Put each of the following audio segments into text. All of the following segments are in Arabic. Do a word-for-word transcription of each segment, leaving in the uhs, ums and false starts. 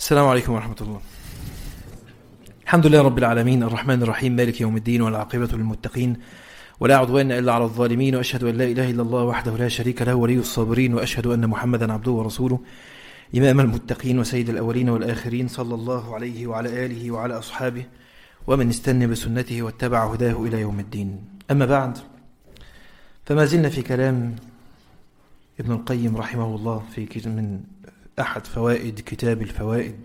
السلام عليكم ورحمة الله. الحمد لله رب العالمين الرحمن الرحيم مالك يوم الدين والعاقبة للمتقين ولا عدوان إلا على الظالمين، وأشهد أن لا إله إلا الله وحده لا شريك له ولي الصابرين، وأشهد أن محمدا عبده ورسوله إمام المتقين وسيد الأولين والآخرين، صلى الله عليه وعلى آله وعلى أصحابه ومن استنى بسنته واتبع هداه إلى يوم الدين. أما بعد، فما زلنا في كلام ابن القيم رحمه الله في من أحد فوائد كتاب الفوائد،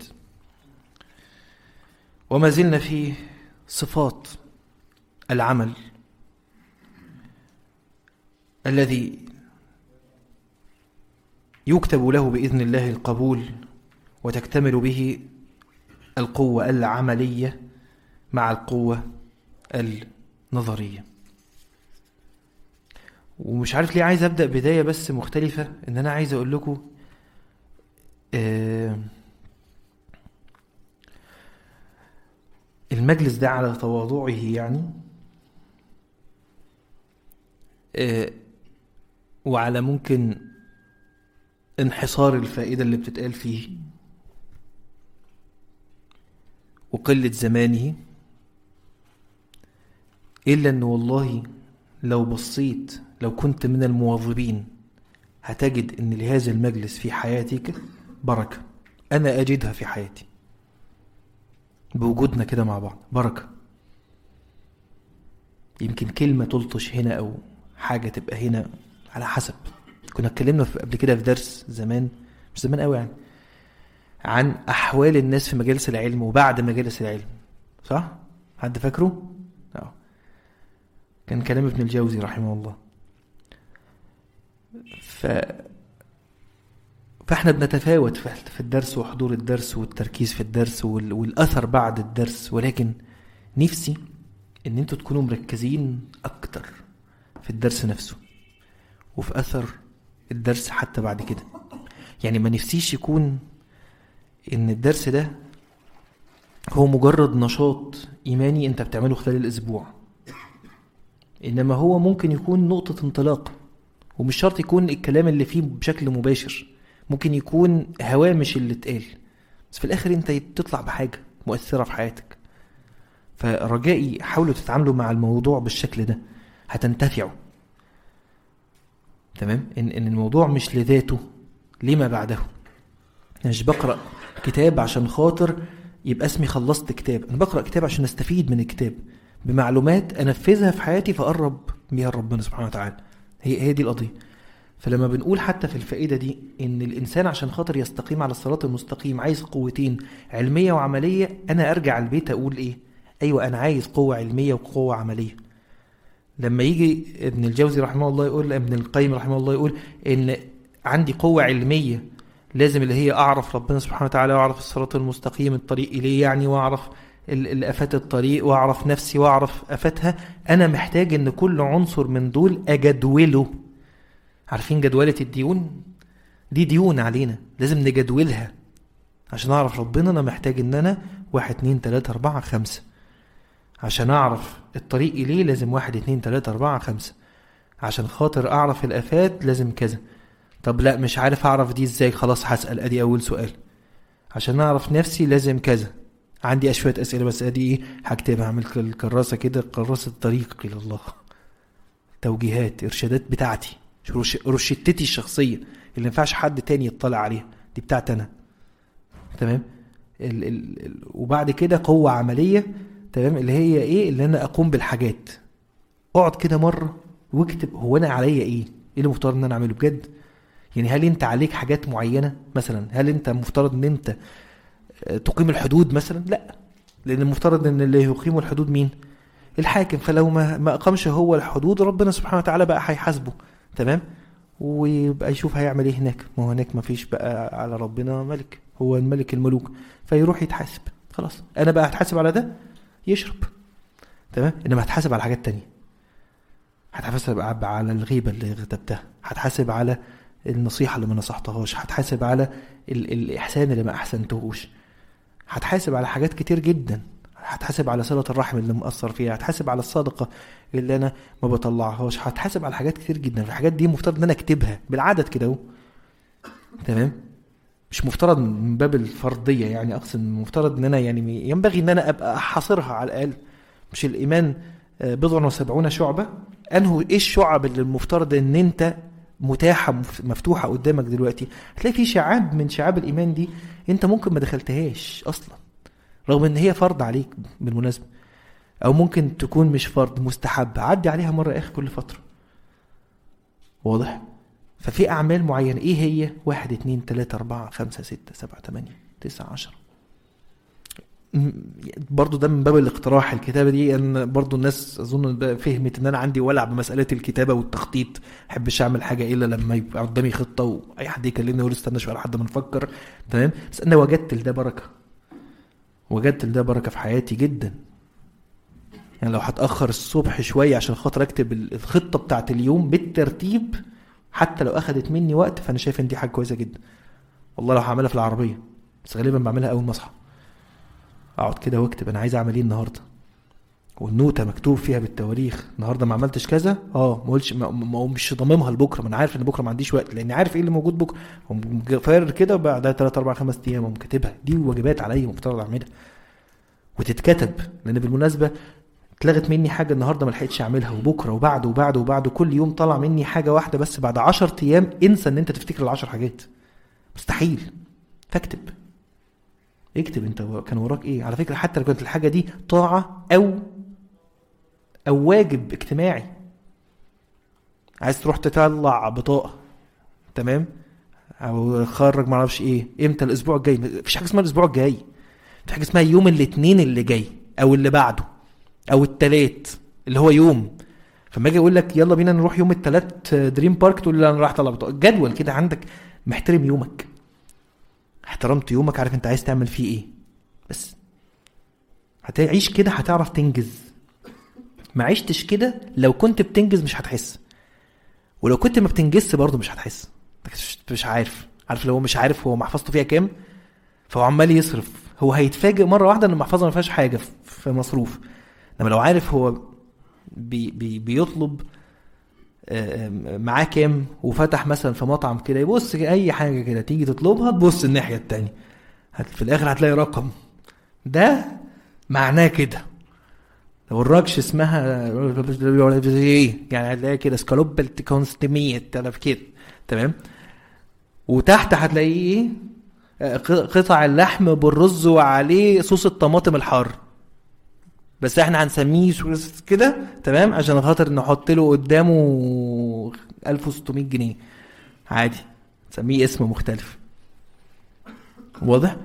وما زلنا في صفات العمل الذي يكتب له بإذن الله القبول وتكتمل به القوة العملية مع القوة النظرية. ومش عارف ليه عايز أبدأ بداية بس مختلفة، إن أنا عايز أقول لكم آه المجلس ده على تواضعه يعني آه وعلى ممكن انحصار الفائدة اللي بتتقال فيه وقلة زمانه، إلا أنه والله لو بصيت لو كنت من المواظبين هتجد أن لهذا المجلس في حياتك بركة. أنا أجدها في حياتي بوجودنا كده مع بعض بركة. يمكن كلمة تلطش هنا أو حاجة تبقى هنا على حسب. كنا اتكلمنا قبل كده في درس زمان، مش زمان قوي يعني، عن أحوال الناس في مجالس العلم وبعد مجالس العلم، صح؟ حد فاكره؟ أه. كان كلام ابن الجوزي رحمه الله. ف... فاحنا بنتفاوت في الدرس وحضور الدرس والتركيز في الدرس وال... والأثر بعد الدرس، ولكن نفسي ان انتوا تكونوا مركزين اكتر في الدرس نفسه وفي أثر الدرس حتى بعد كده. يعني ما نفسيش يكون ان الدرس ده هو مجرد نشاط إيماني انت بتعمله خلال الأسبوع، إنما هو ممكن يكون نقطة انطلاق، ومش شرط يكون الكلام اللي فيه بشكل مباشر، ممكن يكون هوامش اللي اتقال، بس في الآخر انت تطلع بحاجة مؤثرة في حياتك. فرجائي حاولوا تتعاملوا مع الموضوع بالشكل ده هتنتفعوا. تمام؟ إن, إن الموضوع مش لذاته، لما بعده. مش بقرأ كتاب عشان خاطر يبقى اسمي خلصت كتاب، أنا بقرأ كتاب عشان استفيد من الكتاب بمعلومات أنفذها في حياتي فأقرب بيها ربنا سبحانه وتعالى. هي, هي دي القضية. فلما بنقول حتى في الفائدة دي إن الإنسان عشان خاطر يستقيم على الصراط المستقيم عايز قوتين، علمية وعملية، أنا أرجع البيت أقول إيه؟ أيوة أنا عايز قوة علمية وقوة عملية. لما يجي ابن الجوزي رحمه الله يقول، ابن القيم رحمه الله يقول إن عندي قوة علمية لازم اللي هي أعرف ربنا سبحانه وتعالى وأعرف الصراط المستقيم الطريق إليه يعني، وأعرف الأفات الطريق وأعرف نفسي وأعرف أفاتها. أنا محتاج إن كل عنصر من دول أجدوله. عارفين جدولة الديون؟ دي ديون علينا لازم نجدولها عشان أعرف ربنا. أنا محتاج إن أنا واحد اتنين تلاتة أربعة خمسة. عشان أعرف الطريق إليه لازم واحد اتنين تلاتة أربعة خمسة. عشان خاطر أعرف الأفات لازم كذا. طب لا مش عارف أعرف دي إزاي، خلاص هسأل. أدي أول سؤال. عشان أعرف نفسي لازم كذا. عندي أشوية أسئلة بس أدي إيه هكتبها، أعمل الكراسة كده، كراسة الطريق إلى الله، توجيهات إرشادات بتاعتي، رشدتي الشخصية اللي ينفعش حد تاني يطلع عليها، دي بتاعت أنا. تمام؟ ال ال ال وبعد كده قوة عملية. تمام؟ اللي هي إيه؟ اللي أنا أقوم بالحاجات. اقعد كده مرة واكتب هو أنا عليا إيه؟ إيه اللي مفترض أن أنا أعمله بجد؟ يعني هل أنت عليك حاجات معينة مثلا؟ هل أنت مفترض أن أنت تقيم الحدود مثلا؟ لا، لأن المفترض أن اللي يقيم الحدود مين؟ الحاكم. فلو ما, ما أقامش هو الحدود ربنا سبحانه وتعالى بقى هيحاسبه. تمام؟ ويبقى يشوف هيعمل ايه هناك. ما هو هناك ما فيش بقى على ربنا ملك، هو الملك الملوك، فيروح يتحاسب. خلاص انا بقى هتحاسب على ده يشرب. تمام؟ انما هتحاسب على حاجات تانية. هتحاسب على الغيبة اللي غتبتها، هتحاسب على النصيحة اللي ما نصحتهاش، هتحاسب على ال- الإحسان اللي ما أحسنتهوش، هتحاسب على حاجات كتير جدا. هتحاسب على صلة الرحم اللي مؤثر فيها، هتحاسب على الصدقة اللي أنا ما بطلعهاش، هتحاسب على حاجات كتير جدا. الحاجات دي مفترض أن أنا أكتبها بالعدد كده. تمام؟ مش مفترض من باب الفرضية يعني، أقصد مفترض أن أنا يعني ينبغي أن أنا أبقى أحاصرها على الأقل. مش الإيمان بضع وسبعون شعبة؟ أنه إيه الشعب اللي المفترض أن أنت متاحة مفتوحة قدامك دلوقتي؟ هتلاقي في شعاب من شعاب الإيمان دي أنت ممكن ما دخلتهاش أصلا، رغم أن هي فرض عليك بالمناسبة، أو ممكن تكون مش فرض، مستحب، عدي عليها مرة آخر كل فترة. واضح؟ ففي أعمال معينة إيه هي؟ واحد اتنين تلاتة أربعة خمسة ستة سبعة تمانية تسعة عشر. برضو ده من باب الاقتراح. الكتابة دي أن برضو الناس أظن فهمت أن أنا عندي ولع بمسألة الكتابة والتخطيط، حبش أعمل حاجة إلا لما يبقى قدامي خطة وأي حد يكلمني يقول استنى شوية لحد ما نفكر. تمام؟ بس أنا وجدت لده بركة، وجدت لده بركة في حياتي جدا. يعني لو هتأخر الصبح شوية عشان خاطر أكتب الخطة بتاعت اليوم بالترتيب، حتى لو أخدت مني وقت، فأنا شايف إن دي حاجة كويسة جدا. والله لو هعملها في العربية، بس غالبا بعملها أول ما أصحى، اقعد كده واكتب انا عايز اعمل ايه النهارده، والنوته مكتوب فيها بالتواريخ النهارده ما عملتش كذا، اه ما قلتش، ما مش ضاممها لبكره، ما انا عارف ان بكره ما عنديش وقت، لاني عارف ايه اللي موجود بكره، فاير كده بعدها ثلاثة أربعة خمسة ايام اقوم كاتبها. دي واجبات عليا مفترض اعملها وتتكتب. لان بالمناسبه اتلغت مني حاجه النهارده ما لحقتش اعملها، وبكره وبعده وبعده وبعده، كل يوم طلع مني حاجه واحده بس بعد عشرة ايام. انسى ان انت تفتكر العشر حاجات، مستحيل. فاكتب، اكتب انت كان وراك ايه. على فكرة حتى لو كانت الحاجة دي طاعة او او واجب اجتماعي، عايز تروح تطلع بطاقة، تمام، او خرج معرفش ايه، امتى؟ الاسبوع الجاي. مفيش حاجة اسمها الاسبوع الجاي، في حاجة اسمها يوم الاثنين اللي جاي، او اللي بعده، او التلات اللي هو يوم. فما اجي اقول لك يلا بينا نروح يوم التلات دريم بارك، تقول لي انا رايح اطلع بطاقة. جدول كده عندك، محترم يومك. احترمت يومك، عارف انت عايز تعمل فيه ايه، بس هتعيش كده هتعرف تنجز. ما عشتش كده، لو كنت بتنجز مش هتحس، ولو كنت ما بتنجزش برضه مش هتحس. مش عارف عارف لو هو مش عارف هو محفظته فيها كام، فهو عمال يصرف، هو هيتفاجئ مره واحده ان المحفظه ما فيهاش حاجه في مصروف. لما لو عارف هو بي بي بيطلب معاه كام، وفتح مثلا في مطعم كده، يبص اي حاجه كده تيجي تطلبها تبص الناحيه التانية، في الاخر هتلاقي رقم. ده معناه كده. لو الراكش اسمها ايه يعني، هتلاقي كده سكالوبلت كونستميت انا في كده، تمام. وتحت هتلاقيه ايه، قطع اللحم بالرز وعليه صوص الطماطم الحار، بس احنا هنسميه كده، تمام، عشان خاطر نحط له قدامه ألف وستمية جنيه عادي، نسميه اسم مختلف. واضح؟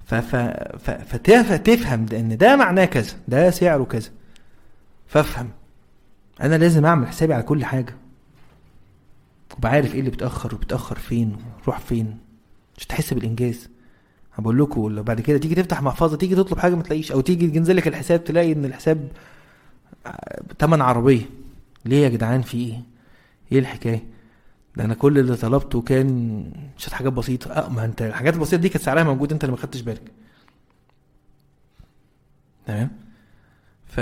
فتفهم ده ان ده معناه كذا، ده سعره كذا، فافهم انا لازم اعمل حسابي على كل حاجه، وبعرف ايه اللي بتاخر وبتاخر فين وروح فين، مش تحس بالانجاز. هقول لكم لو بعد كده تيجي تفتح محفظه، تيجي تطلب حاجه ما تلاقيش، او تيجي تنزل لك الحساب تلاقي ان الحساب تمن عربيه. ليه يا جدعان؟ في ايه؟ ايه الحكايه؟ ده انا كل اللي طلبته كان شويه حاجات بسيطه. اه ما انت الحاجات البسيطه دي كانت سعرها موجود، انت اللي ما خدتش بالك، تمام. ف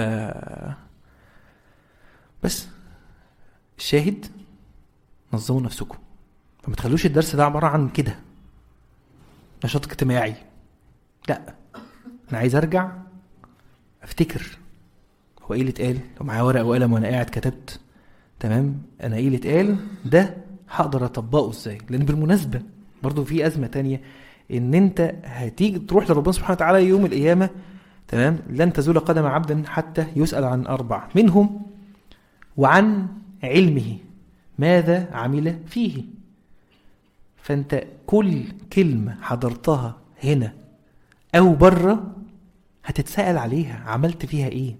بس الشاهد نظموا نفسكم، فما تخلوش الدرس ده عباره عن كده نشاط اجتماعي. لا، انا عايز ارجع افتكر هو ايه اللي اتقال. لو معايا ورقه وقلم وانا قاعد كتبت، تمام، انا ايه اللي اتقال ده هقدر اطبقه ازاي. لان بالمناسبه برضو في ازمه تانية، ان انت هتيجي تروح لربنا سبحانه وتعالى يوم القيامه، تمام، لن تزول قدم عبد حتى يسأل عن اربع منهم وعن علمه ماذا عمل فيه. فانت كل كلمه حضرتها هنا او بره هتتسأل عليها، عملت فيها ايه.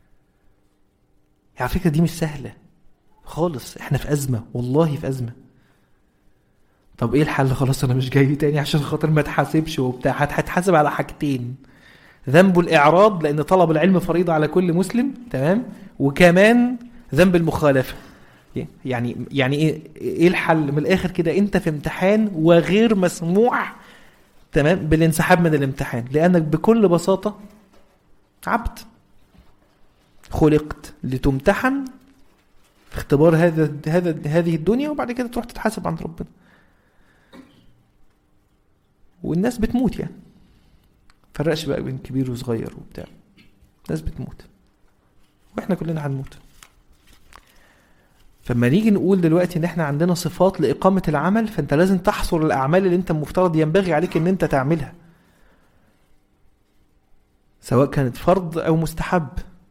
على فكره دي مش سهله خالص، احنا في ازمه، والله في ازمه. طب ايه الحل؟ خلاص انا مش جاي تاني عشان خاطر ما اتحاسبش وبتاع. هتحاسب على حاجتين: ذنب الاعراض لان طلب العلم فريضه على كل مسلم، تمام، وكمان ذنب المخالفه. يعني يعني ايه ايه الحل من الاخر كده؟ انت في امتحان وغير مسموح، تمام، بالانسحاب من الامتحان، لانك بكل بساطه عبد خلقت لتمتحن في اختبار هذا هذا هذه الدنيا، وبعد كده تروح تتحاسب عند ربنا. والناس بتموت يعني، فرقش بقى بين كبير وصغير وبتاع، الناس بتموت واحنا كلنا هنموت. فما نيجي نقول دلوقتي ان احنا عندنا صفات لإقامة العمل، فانت لازم تحصر الأعمال اللي انت مفترض ينبغي عليك ان انت تعملها، سواء كانت فرض او مستحب،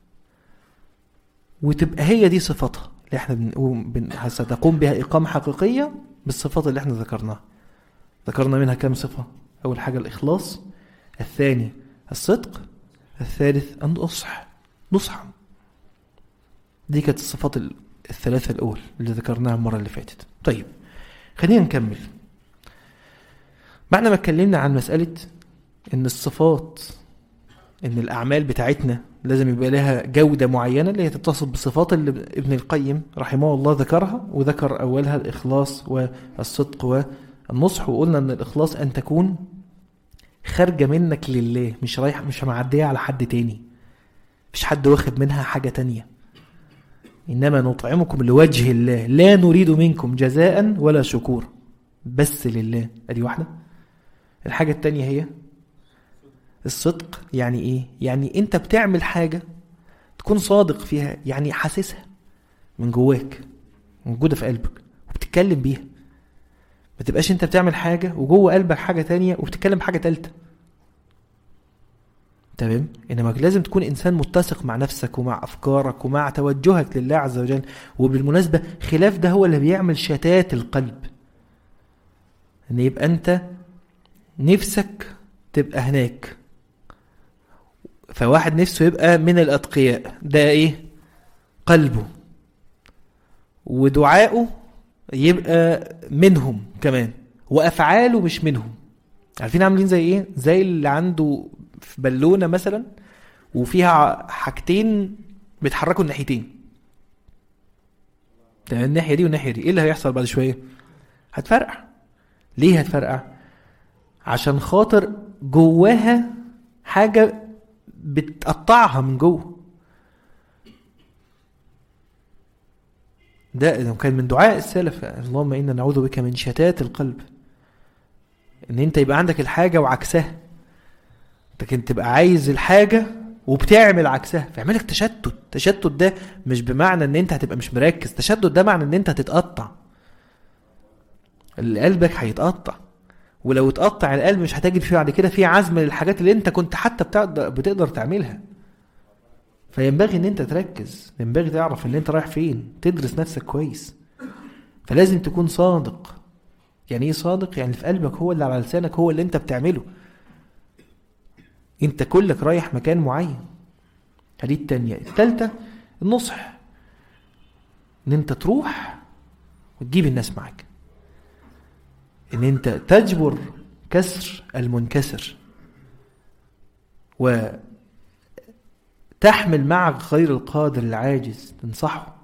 وتبقى هي دي صفاتها اللي احنا بن... ستقوم بها إقامة حقيقية بالصفات اللي احنا ذكرناها. ذكرنا منها كم صفة؟ أول حاجة الإخلاص، الثاني الصدق، الثالث النصح، نصحا. دي كانت الصفات الثلاثة الأول اللي ذكرناها المرة اللي فاتت. طيب خلينا نكمل. بعد ما اتكلمنا عن مسألة ان الصفات، ان الأعمال بتاعتنا لازم يبقى لها جودة معينة اللي هي تتصف بالصفات اللي ابن القيم رحمه الله ذكرها، وذكر أولها الإخلاص والصدق والنصح. وقلنا ان الإخلاص أن تكون خارجة منك لله، مش رايح مش معدية على حد تاني، مش حد واخد منها حاجة تانية، إنما نطعمكم لوجه الله لا نريد منكم جزاء ولا شكور، بس لله. ادي واحدة. الحاجة التانية هي الصدق. يعني ايه؟ يعني انت بتعمل حاجة تكون صادق فيها، يعني حاسسها من جواك، موجودة في قلبك وبتتكلم بيها. ما تبقاش انت بتعمل حاجة وجوه قلبك حاجة تانية وبتتكلم بحاجة تالتة. تمام؟ انما لازم تكون انسان متسق مع نفسك ومع افكارك ومع توجهك لله عز وجل. وبالمناسبة خلاف ده هو اللي بيعمل شتات القلب، ان يبقى انت نفسك تبقى هناك، فواحد نفسه يبقى من الاتقياء، ده ايه؟ قلبه، ودعاؤه يبقى منهم كمان، وافعاله مش منهم. عارفين عاملين زي ايه؟ زي اللي عنده في بالونة مثلا وفيها حاجتين بيتحركوا الناحيتين، تمام؟ الناحية دي والناحية دي، ايه اللي هيحصل بعد شوية؟ هتفرقع. ليه هتفرقع؟ عشان خاطر جواها حاجة بتقطعها من جوه. ده كان من دعاء السلف، اللهم إنا نعوذ بك من شتات القلب، ان انت يبقى عندك الحاجة وعكسها، لكن تبقى عايز الحاجة وبتعمل عكسها، فيعملك تشتت. تشتت ده مش بمعنى ان انت هتبقى مش مركز، تشتت ده معنى ان انت هتتقطع، قلبك هيتقطع. ولو اتقطع القلب مش هتجد فيه بعد كده فيه عزم للحاجات اللي انت كنت حتى بتقدر تعملها. فينبغي ان انت تركز، ينبغي تعرف ان انت رايح فين، تدرس نفسك كويس. فلازم تكون صادق. يعني ايه صادق؟ يعني في قلبك هو اللي على لسانك هو اللي انت بتعمله، انت كلك رايح مكان معين. هذه التانية. التالتة النصح، ان انت تروح وتجيب الناس معك، ان انت تجبر كسر المنكسر، وتحمل معك غير القادر العاجز، تنصحه،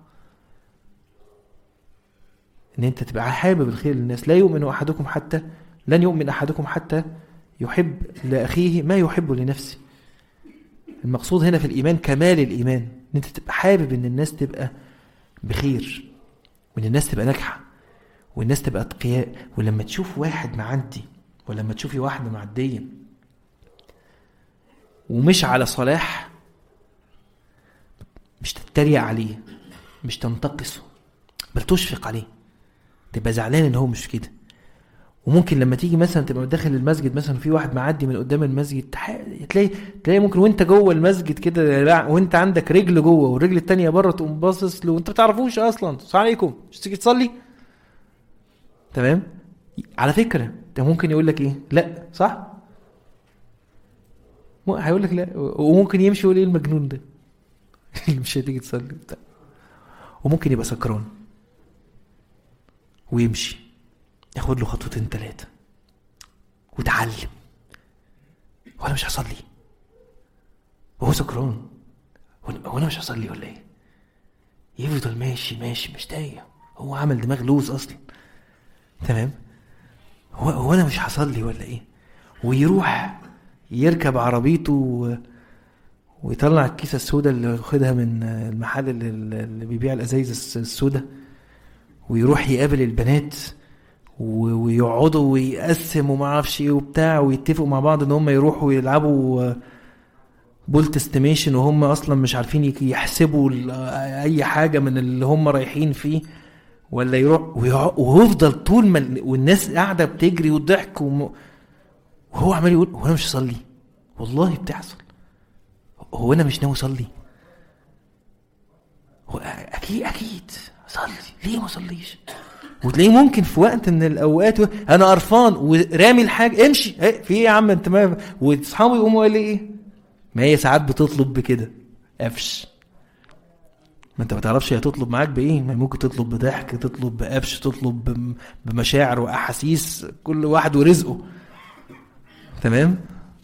ان انت تبقى حابب الخير للناس. لا يؤمن احدكم حتى لن يؤمن احدكم حتى يحب لاخيه ما يحب لنفسه. المقصود هنا في الايمان كمال الايمان، ان انت تبقى حابب ان الناس تبقى بخير، وان الناس تبقى ناجحه، والناس تبقى اتقياء. ولما تشوف واحد معدي، ولما تشوفي واحده معديه ومش على صلاح، مش تتريق عليه، مش تنتقصه، بل تشفق عليه، تبقى زعلان ان هو مش كده. وممكن لما تيجي مثلا تبقى داخل المسجد مثلا في واحد معدي من قدام المسجد، تلاقي تلاقي ممكن وانت جوه المسجد كده وانت عندك رجل جوه والرجل التانية بره، تقوم باصص له وانت بتعرفوش اصلا، السلام عليكم، مش تيجي تصلي؟ تمام؟ على فكرة ده ممكن يقول لك ايه؟ لا، صح؟ هيقول لك لا. وممكن يمشي يقول ايه المجنون ده اللي مش هتيجي تصلي بتاع. وممكن يبقى سكران ويمشي ياخد له خطوتين ثلاثة وتعلم، وانا مش هصلي وهو سكران، وانا مش هصلي ولا ايه؟ يفضل ماشي ماشي مش تايه، هو عمل دماغ لوز اصلا. تمام؟ هو, هو انا مش هصلي ولا ايه؟ ويروح يركب عربيته و... ويطلع الكيسة السوداء اللي واخدها من المحل اللي, اللي بيبيع الازايز السوداء، ويروح يقابل البنات ويقعدوا ويقسموا ما اعرفش ايه وبتاع، ويتفقوا مع بعض ان هم يروحوا يلعبوا بولت استيميشن وهم اصلا مش عارفين يحسبوا اي حاجه من اللي هم رايحين فيه، ولا يروح ويفضل طول ما والناس قاعده بتجري والضحك وم... وهو عمال يقول هو انا مش اصلي. والله بتحصل. هو انا مش ناوي اصلي. هو اكيد اكيد اصلي، ليه ما اصليش؟ وتلاقيه ممكن في وقت من الاوقات انا قرفان ورامي الحاجه، امشي في ايه يا عم انت؟ ما واصحابي يقوموا قال لي ايه؟ ما هي ساعات بتطلب بكده قفش. ما انت ما تعرفش هي تطلب معاك بايه. ما ممكن تطلب بضحك، تطلب بقفش، تطلب بمشاعر واحاسيس، كل واحد ورزقه. تمام.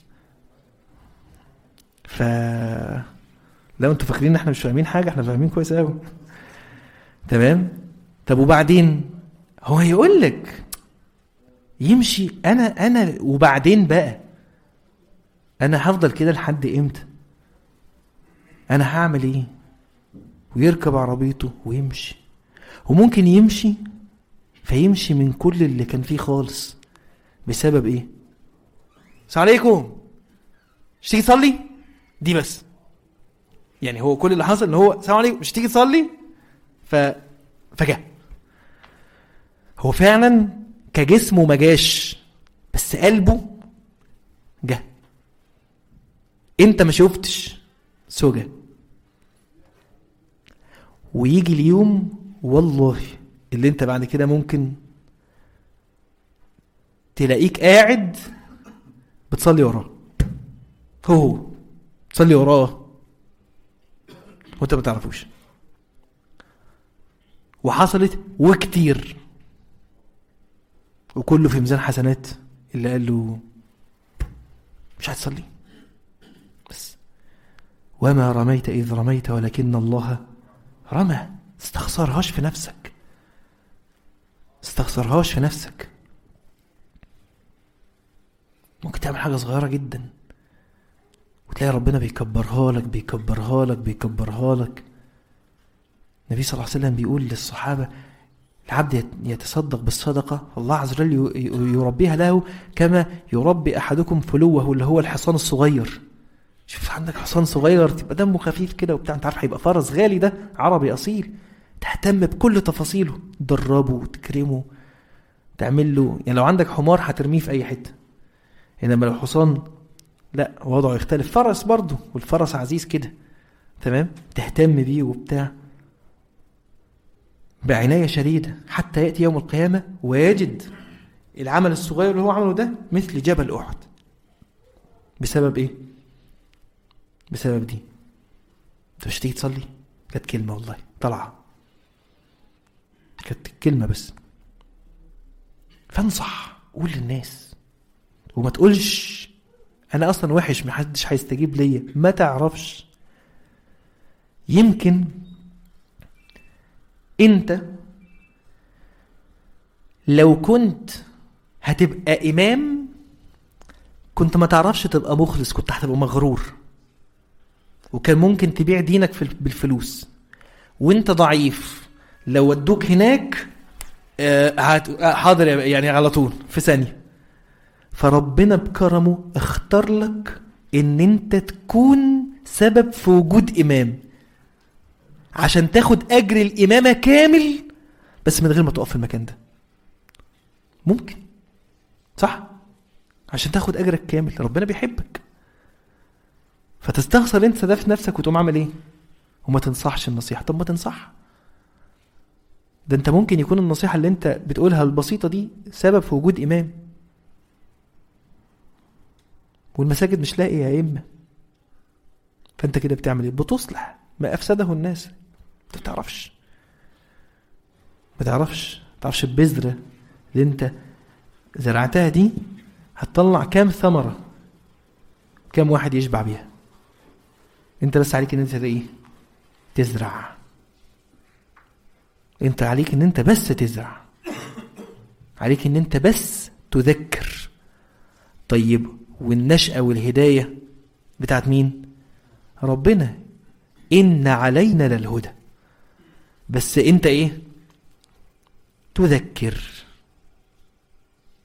ف لو انتوا فاكرين احنا مش فاهمين حاجه، احنا فاهمين كويس قوي. تمام. طب وبعدين هو يقول لك يمشي انا انا وبعدين بقى انا هفضل كده لحد امتى؟ انا هعمل ايه؟ ويركب عربيته ويمشي. وممكن يمشي فيمشي من كل اللي كان فيه خالص. بسبب ايه؟ السلام عليكم، مش تيجي تصلي؟ دي بس. يعني هو كل اللي حصل ان هو السلام عليكم مش تيجي تصلي، ف فجأة هو فعلا كجسمه ما جاش، بس قلبه جه. انت ما شفتش سوجة. ويجي اليوم والله اللي انت بعد كده ممكن تلاقيك قاعد بتصلي وراه، هو تصلي وراه وانت ما تعرفوش. وحصلت وكتير، وكله في ميزان حسنات اللي قال له مش هتصلي. بس وما رميت إذ رميت ولكن الله رمى. استخسرهاش في نفسك، استخسرهاش في نفسك. ممكن تعمل حاجة صغيرة جدا وتلاقي ربنا بيكبرها لك بيكبرها لك بيكبرها لك. النبي صلى الله عليه وسلم بيقول للصحابة العبد يتصدق بالصدقة الله عز وجل يربيها له كما يربي أحدكم فلوه اللي هو الحصان الصغير. شوف عندك حصان صغير تبقى دمه خفيف كده وبتاع، انت عارف هيبقى فرس غالي، ده عربي أصيل، تهتم بكل تفاصيله، تدربه وتكرمه، تعمل له. يعني لو عندك حمار هترميه في أي حتة، إنما لو حصان لا وضعه يختلف. فرس برضه، والفرس عزيز كده. تمام. تهتم بيه وبتاع بعناية شديدة حتى يأتي يوم القيامة ويجد العمل الصغير اللي هو عمله ده مثل جبل أحد. بسبب إيه؟ بسبب دي. انت مش تيجي تصلي؟ كانت كلمة والله طلعة، كانت كلمة بس. فانصح، قول للناس، وما تقولش أنا أصلا وحش محدش هيستجيب ليا. ما تعرفش، يمكن انت لو كنت هتبقى امام كنت ما تعرفش تبقى مخلص، كنت هتبقى مغرور، وكان ممكن تبيع دينك بالفلوس. وانت ضعيف لو ودوك هناك حاضر يعني على طول في ثانية. فربنا بكرمه اختار لك ان انت تكون سبب في وجود امام عشان تاخد اجر الامامة كامل، بس من غير ما تقف في المكان ده. ممكن صح؟ عشان تاخد اجرك كامل. ربنا بيحبك، فتستخسر انت ده في نفسك وتقوم عامل ايه؟ وما تنصحش النصيحة. طب ما تنصح، ده انت ممكن يكون النصيحة اللي انت بتقولها البسيطة دي سبب في وجود امام، والمساجد مش لاقي يا إما. فانت كده بتعمل ايه؟ بتصلح ما افسده الناس. انت بتعرفش ما تعرفش تعرفش البذرة اللي انت زرعتها دي هتطلع كام ثمرة، كام واحد يشبع بيها. انت بس عليك ان انت ايه؟ تزرع. انت عليك ان انت بس تزرع، عليك ان انت بس تذكر. طيب والنشأة والهداية بتاعت مين؟ ربنا. إن علينا للهدى، بس انت ايه؟ تذكر.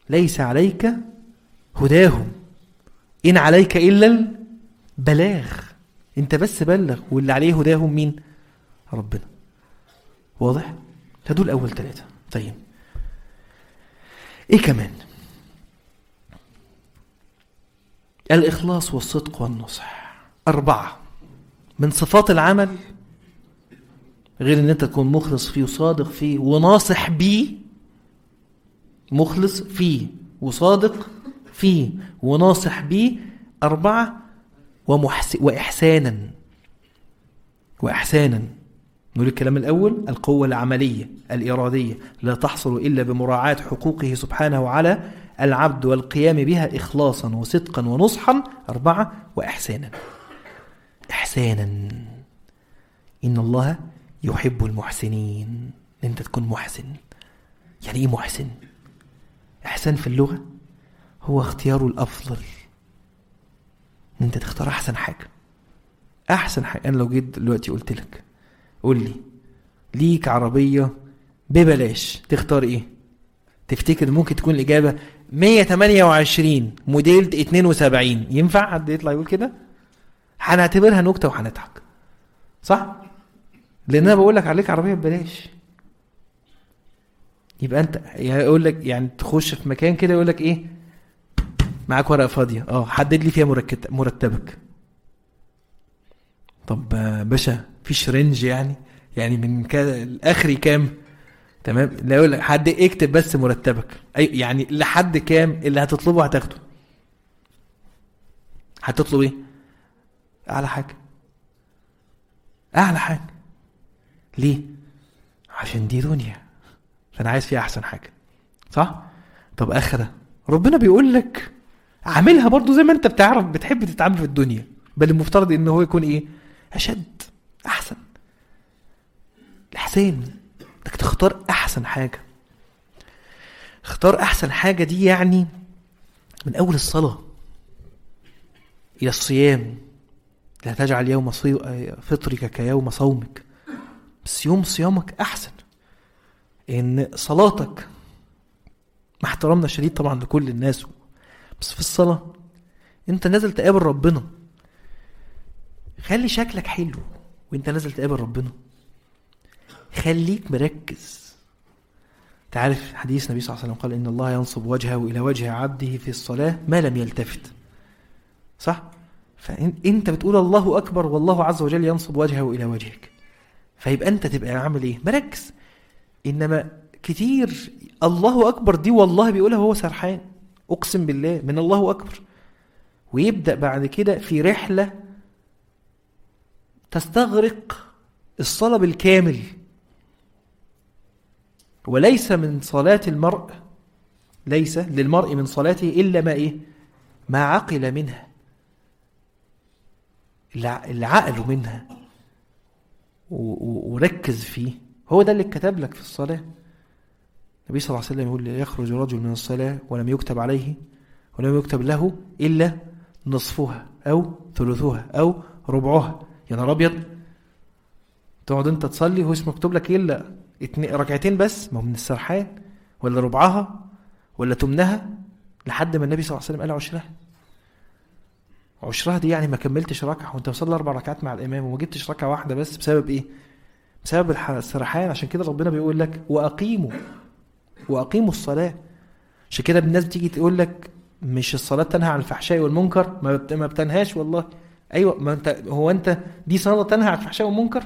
ليس عليك هداهم إن عليك إلا البلاغ. انت بس بلغ، واللي عليه هداهم مين؟ ربنا. واضح؟ هدول أول ثلاثة. طيب إيه كمان؟ الإخلاص والصدق والنصح. أربعة من صفات العمل، غير ان انت تكون مخلص فيه وصادق فيه وناصح بيه. مخلص فيه وصادق فيه وناصح بيه. أربعة ومحس... وإحسانا. وإحسانا نقول الكلام الأول: القوة العملية الإرادية لا تحصل إلا بمراعاة حقوقه سبحانه على العبد والقيام بها إخلاصا وصدقا ونصحا. أربعة وإحسانا. إحسانا، إن الله يحب المحسنين. أنت تكون محسن. يعني إيه محسن؟ إحسان في اللغة هو اختيار الأفضل. أنت تختار أحسن حاجة. أحسن حاجة. أنا لو جيت دلوقتي قلت لك قول لي ليك عربية ببلاش، تختار إيه؟ تفتكر ممكن تكون الإجابة مية وتمانية وعشرين موديل اتنين وسبعين؟ ينفع حد يطلع يقول كده؟ هنعتبرها نكتة وهنضحك، صح؟ لأن أنا بقول لك عليك عربية ببلاش. يبقى أنت يقول لك يعني تخش في مكان كده يقول لك إيه؟ معاك ورقة فاضية، اه حدد لي فيها مرتبك. طب باشا فيش رينج يعني يعني من كده الآخري كام؟ تمام. لا يقول لك حد اكتب بس مرتبك، أي يعني لحد كام اللي هتطلبه هتاخده. هتطلب ايه؟ اعلى حاجة. اعلى حاجة ليه؟ عشان دي دنيا، فانا عايز فيها احسن حاجة، صح؟ طب اخرة ربنا بيقول لك عاملها برضو زي ما انت بتعرف بتحب تتعامل في الدنيا، بل المفترض انه هو يكون ايه؟ اشد، احسن. الاحسان انك تختار احسن حاجة. اختار احسن حاجة دي يعني من اول الصلاة الى الصيام. لا تجعل يوم فطرك كيوم صومك، بس يوم صيامك احسن. ان صلاتك مع احترامنا الشديد طبعا لكل الناس، بس في الصلاة انت نازل تقابل ربنا، خلي شكلك حلو وانت نازل تقابل ربنا. خليك مركز. تعرف حديث النبي صلى الله عليه وسلم قال إن الله ينصب وجهه إلى وجه عبده في الصلاة ما لم يلتفت، صح؟ فأنت بتقول الله أكبر والله عز وجل ينصب وجهه إلى وجهك، فيبقى أنت تبقى عامل إيه؟ مركز. إنما كتير الله أكبر دي والله بيقولها وهو سرحان، أقسم بالله من الله أكبر، ويبدأ بعد كده في رحلة تستغرق الصلاة بالكامل. وليس من صلاة المرء ليس للمرء من صلاته إلا ما إيه؟ ما عقل منها، اللي عقله منها وركز فيه، هو ده اللي كتب لك في الصلاة. النبي صلى الله عليه وسلم يقول يخرج رجل من الصلاة ولم يكتب عليه ولم يكتب له إلا نصفها أو ثلثها أو ربعها. يا نهار أبيض، تقعد أنت تصلي وهو اسمه مكتوب لك إلا ركعتين بس، ما هو من السرحان، ولا ربعها ولا تمنها، لحد ما النبي صلى الله عليه وسلم قال عشرها. عشرها دي يعني ما كملتش ركعة، وانت وصلي أربع ركعات مع الإمام وما جبتش ركعة واحدة بس، بسبب إيه؟ بسبب السرحان. عشان كده ربنا بيقول لك وأقيموا وأقيموا الصلاة. عشان كده الناس بتيجي تقول لك مش الصلاة تنهى عن الفحشاء والمنكر، ما بتنهاش والله. أيوة، ما انت هو انت دي صلاة تنهى عن الفحشاء والمنكر؟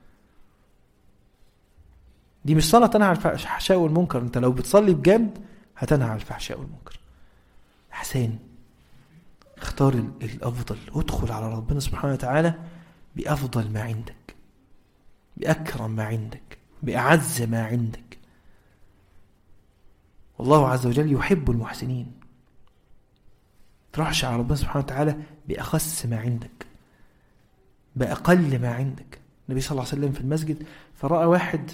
دي مش صلاة تنهى عن الفحشاء والمنكر. انت لو بتصلي بجد هتنهى عن الفحشاء والمنكر. حسين، اختار الأفضل، ادخل على ربنا سبحانه وتعالى بأفضل ما عندك، بأكرم ما عندك، بأعز ما عندك. والله عز وجل يحب المحسنين. تروحش على ربنا سبحانه وتعالى بأخس ما عندك، بأقل ما عندك. النبي صلى الله عليه وسلم في المسجد فرأى واحد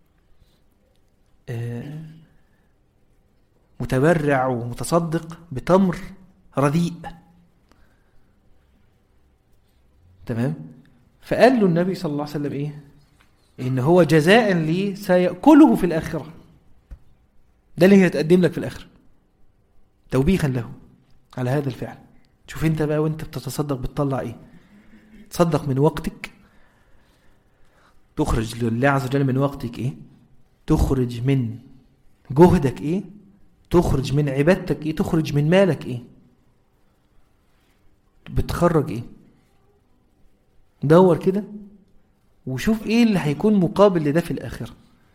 متبرع ومتصدق بتمر رديء، تمام؟ فقال له النبي صلى الله عليه وسلم ايه؟ ان هو جزاء لي سيأكله في الآخرة. ده اللي هيتقدم لك في الآخرة. توبيخا له على هذا الفعل. شوف انت بقى وانت بتتصدق بتطلع ايه؟ تصدق من وقتك، تخرج لله عز وجل من وقتك ايه؟ تخرج من جهدك ايه؟ تخرج من عبادتك ايه؟ تخرج من مالك ايه؟ بتخرج ايه؟ دور كده وشوف ايه اللي هيكون مقابل لده في الاخرة.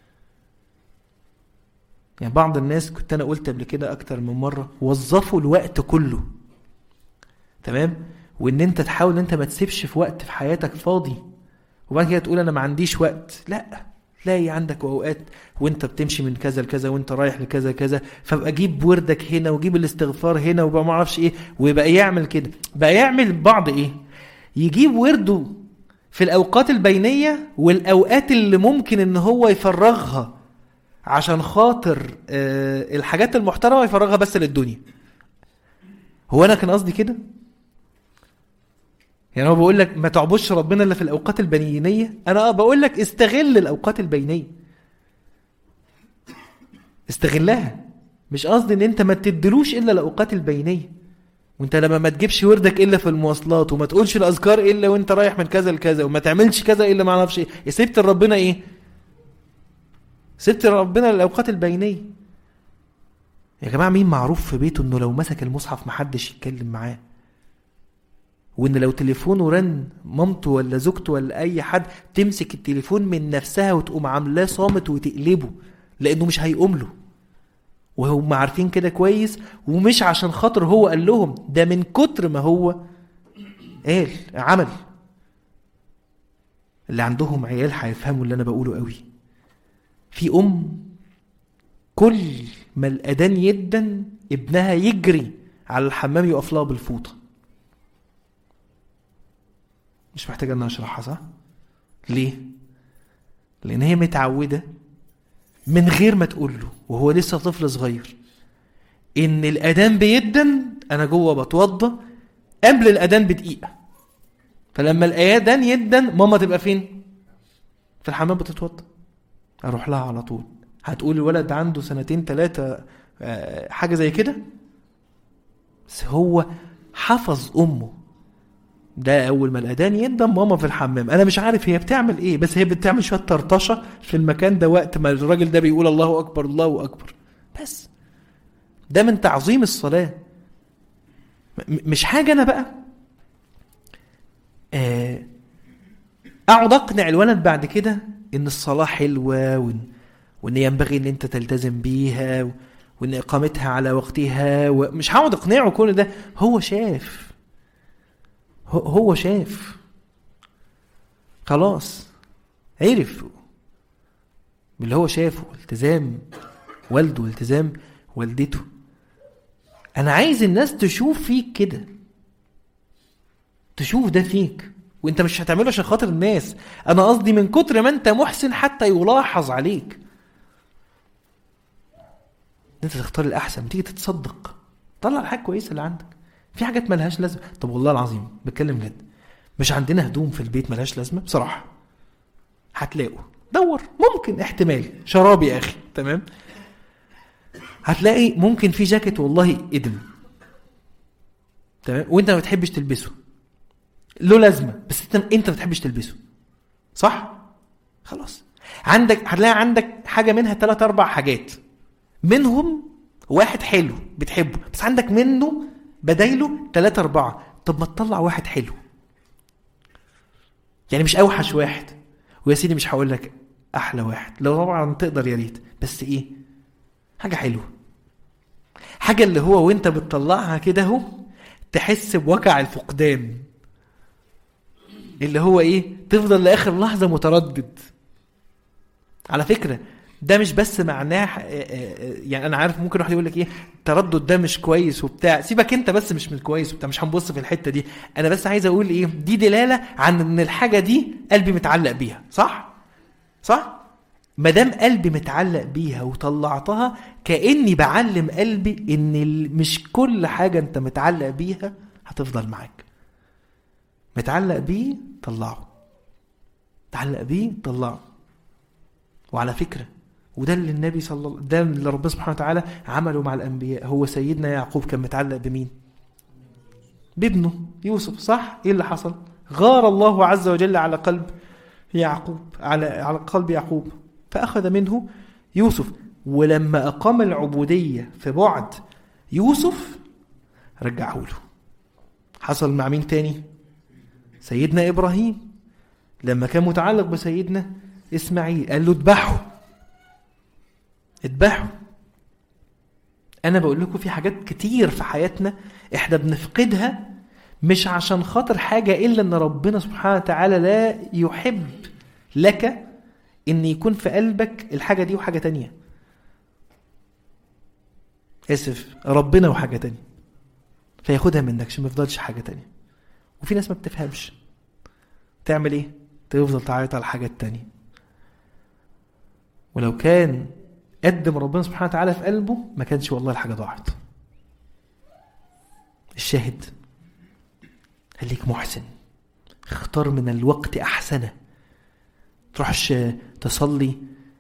يعني بعض الناس كنت انا قلت قبل كده اكتر من مرة، وظفوا الوقت كله، تمام؟ وان انت تحاول ان انت ما تسيبش في وقت في حياتك فاضي وبعد كده تقول انا ما عنديش وقت. لا، تلاقي عندك اوقات وانت بتمشي من كذا لكذا وانت رايح لكذا كذا، فبقى جيب وردك هنا وجيب الاستغفار هنا وبقى ما اعرفش ايه، ويبقى يعمل كده. بقى يعمل بعض ايه؟ يجيب ورده في الاوقات البينية والاوقات اللي ممكن ان هو يفرغها عشان خاطر آه الحاجات المحترمة يفرغها بس للدنيا. هو انا كان قصدي كده؟ يعني هو بقول لك ما تعبدش ربنا الا في الاوقات البينيه. انا اه بقول لك استغل الاوقات البينيه، استغلها. مش قصدي ان انت ما تدلوش الا الاوقات البينيه، وانت لما ما تجيبش وردك الا في المواصلات، وما تقولش الاذكار الا وانت رايح من كذا لكذا، وما تعملش كذا الا ما اعرفش ايه. سبت ربنا ايه؟ سبت ربنا الاوقات البينيه. يا جماعه مين معروف في بيته انه لو مسك المصحف محدش يتكلم معاه، وان لو تليفونه رن مامته ولا زوجته ولا اي حد تمسك التليفون من نفسها وتقوم عاملاه صامت وتقلبه، لانه مش هيقوم له. وهم عارفين كده كويس، ومش عشان خاطر هو قال لهم، ده من كتر ما هو قال عمل. اللي عندهم عيال هيفهموا اللي انا بقوله قوي. في ام كل ما الاذان يدن ابنها يجري على الحمام يقف لها بالفوطه. مش محتاجة ان اشرحها صح؟ ليه؟ لان هي متعودة من غير ما تقول له وهو لسه طفل صغير ان الاذان بيدن انا جوه بتوضى قبل الاذان بدقيقة، فلما الاذان يدن ماما تبقى فين؟ في الحمام بتتوضى. اروح لها على طول. هتقول الولد عنده سنتين ثلاثة حاجة زي كده، بس هو حفظ امه. ده اول ما الاذان يندم ماما في الحمام. انا مش عارف هي بتعمل ايه، بس هي بتعمل شويه طرطشه في المكان ده وقت ما الراجل ده بيقول الله اكبر الله اكبر. بس ده من تعظيم الصلاه. م- مش حاجه انا بقى آه اقعد اقنع الولد بعد كده ان الصلاه حلوه، وان, وإن ينبغي ان انت تلتزم بيها، وان اقامتها على وقتها، ومش هقعد اقنعه كل ده. هو شاف هو شاف خلاص، عرف باللي هو شافه، التزام والده والتزام والدته. انا عايز الناس تشوف فيك كده، تشوف ده فيك، وانت مش هتعمله عشان خاطر الناس. انا قصدي من كتر ما انت محسن حتى يلاحظ عليك. انت تختار الاحسن، تيجي تتصدق طلع الحاجه كويسه اللي عندك. في حاجات ملهاش لازمه. طب والله العظيم بتكلم جد، مش عندنا هدوم في البيت ملهاش لازمه بصراحه. هتلاقوا دور، ممكن احتمال شراب يا اخي تمام، هتلاقي ممكن في جاكيت والله ادم تمام وانت ما بتحبش تلبسه، له لازمه بس انت انت ما بتحبش تلبسه صح؟ خلاص عندك هتلاقي عندك حاجه منها ثلاث اربع حاجات، منهم واحد حلو بتحبه بس عندك منه بدايله ثلاثة أربعة. طب ما تطلع واحد حلو، يعني مش أوحش واحد، ويا سيدي مش هقول لك أحلى واحد، لو طبعا تقدر يا ريت، بس إيه حاجة حلوة، حاجة اللي هو وانت بتطلعها كده هو تحس بوقع الفقدان، اللي هو إيه تفضل لآخر لحظة متردد. على فكرة ده مش بس معناه يعني انا عارف ممكن واحد يقول لك ايه التردد ده مش كويس وبتاع، سيبك انت بس مش من كويس وبتاع، مش هنبص في الحته دي. انا بس عايز اقول ايه دي دلاله عن ان الحاجه دي قلبي متعلق بيها صح صح. ما دام قلبي متعلق بيها وطلعتها كاني بعلم قلبي ان مش كل حاجه انت متعلق بيها هتفضل معاك. متعلق بيه طلعه، متعلق بيه طلعه. وعلى فكره وده اللي النبي صلى الله ده اللي ربنا سبحانه وتعالى عمله مع الأنبياء. هو سيدنا يعقوب كان متعلق بمين؟ بابنه يوسف، صح؟ ايه اللي حصل؟ غار الله عز وجل على قلب يعقوب، على على قلب يعقوب، فأخذ منه يوسف. ولما أقام العبودية في بعد يوسف رجعه له. حصل مع مين تاني؟ سيدنا إبراهيم لما كان متعلق بسيدنا إسماعيل قال له اذبحه اذبحه. أنا بقول لكم في حاجات كتير في حياتنا إحنا بنفقدها مش عشان خاطر حاجة، إلا أن ربنا سبحانه وتعالى لا يحب لك أن يكون في قلبك الحاجة دي وحاجة تانية. اسف، ربنا وحاجة تانية، فياخدها منك عشان ما يفضلش حاجة تانية. وفي ناس ما بتفهمش تعمل ايه، تفضل تعيط على الحاجة التانية. ولو كان قدم ربنا سبحانه وتعالى في قلبه ما كانش والله الحاجة ضاعت. الشاهد خليك محسن، اختار من الوقت أحسنه. تروحش تصلي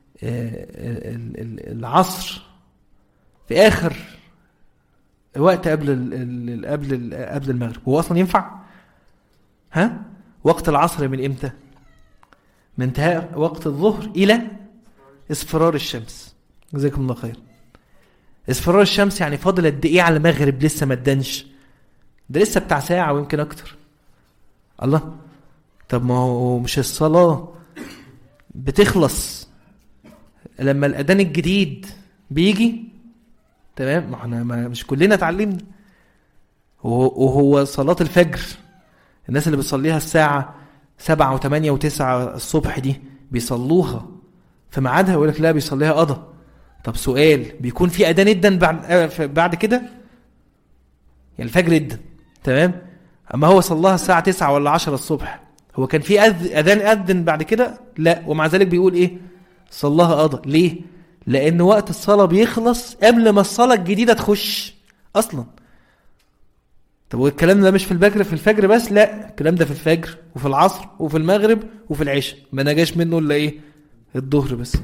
العصر في آخر وقت قبل ال قبل ال قبل المغرب. هو أصلا ينفع؟ ها؟ وقت العصر من إمتى؟ من انتهاء وقت الظهر إلى اصفرار الشمس. جزاكم الله خير. اصفرار الشمس يعني فاضل قد إيه على المغرب؟ لسه ما ادانش، ده لسه بتاع ساعة ويمكن أكتر. الله، طب ما هو مش الصلاة بتخلص لما الأذان الجديد بيجي؟ تمام، ما احنا مش كلنا اتعلمنا. وهو صلاة الفجر الناس اللي بتصليها الساعة سبعة وثمانية وتسعة الصبح دي بيصلوها في ميعادها، يقول لك لا بيصليها قضى. طب سؤال، بيكون في أذان إدن بعد بعد كده؟ يعني الفجر إدن تمام، أما هو صلاها الساعة تسعة ولا عشرة الصبح، هو كان في أذان أذن بعد كده؟ لا، ومع ذلك بيقول إيه؟ صلاها قضى. ليه؟ لأن وقت الصلاة بيخلص قبل ما الصلاة الجديدة تخش أصلا. طب والكلام ده مش في الفجر في الفجر بس؟ لا، الكلام ده في الفجر وفي العصر وفي المغرب وفي العشاء، ما نجاش منه إلا إيه؟ الظهر بس.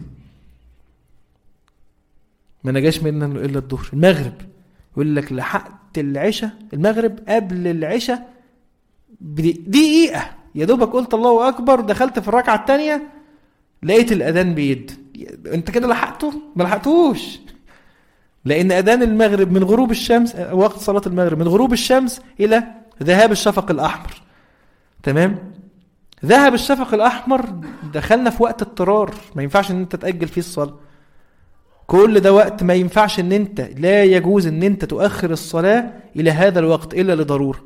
ما نجاش منه إلا الظهر. المغرب يقول لك لحقت العشاء المغرب قبل العشاء بدقيقة، يا دوبك قلت الله أكبر دخلت في الركعة الثانية لقيت الأذان بيد. انت كده لحقته؟ ما لحقتوش، لأن أذان المغرب من غروب الشمس، وقت صلاة المغرب من غروب الشمس إلى ذهاب الشفق الأحمر. تمام، ذهب الشفق الأحمر دخلنا في وقت اضطرار، ما ينفعش ان انت تأجل فيه الصلاة. كل ده وقت ما ينفعش ان انت، لا يجوز ان انت تؤخر الصلاة الى هذا الوقت الا لضرورة.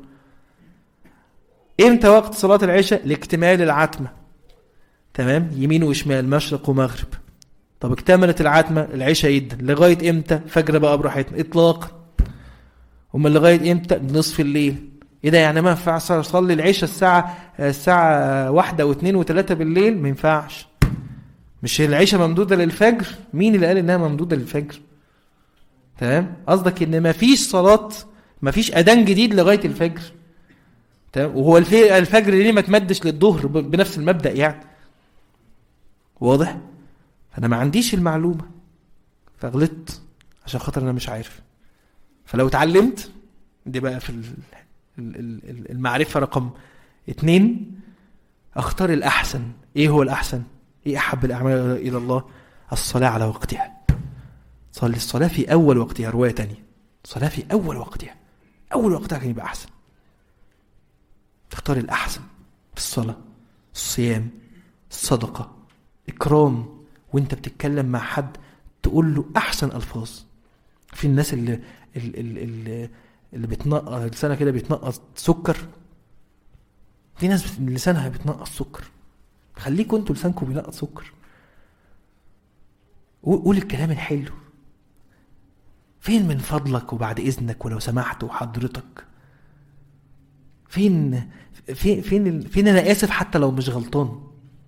امتى وقت صلاة العشاء؟ لاكتمال العتمة. تمام، يمين وشمال مشرق ومغرب. طب اكتملت العتمة العشاء يدا لغاية امتى؟ فجر بقى براحتنا اطلاقا. ومن لغاية امتى؟ نصف الليل. ايه ده يعني ما ينفعش اصلي العشاء الساعة الساعة واحدة واثنين وثلاثة بالليل؟ ما ينفعش. مش العشاء ممدودة للفجر؟ مين اللي قال انها ممدودة للفجر؟ تمام، قصدك ان ما فيش صلاة، ما فيش اذان جديد لغاية الفجر. تمام، وهو الفجر ليه ما تمدش للظهر بنفس المبدأ يعني؟ واضح؟ انا ما عنديش المعلومة فغلطت عشان خاطر انا مش عارف. فلو اتعلمت دي بقى في المعرفة رقم اتنين، اختار الاحسن. ايه هو الاحسن؟ ايه احب الاعمال الى الله؟ الصلاة على وقتها. صلي الصلاة في اول وقتها. رواية تانية، الصلاة في اول وقتها، اول وقتها كان يبقى احسن. تختار الاحسن في الصلاة، الصيام، الصدقة، اكرام، وانت بتتكلم مع حد تقول له احسن الفاظ. في الناس اللي اللي اللي, اللي بتنقص لسانها كده بيتنقص سكر، في ناس لسانها بتنقص سكر. خليكوا انتوا لسانكم بينقص سكر. قول الكلام الحلو. فين من فضلك وبعد اذنك ولو سمحت وحضرتك؟ فين فين فين, فين انا اسف حتى لو مش غلطان،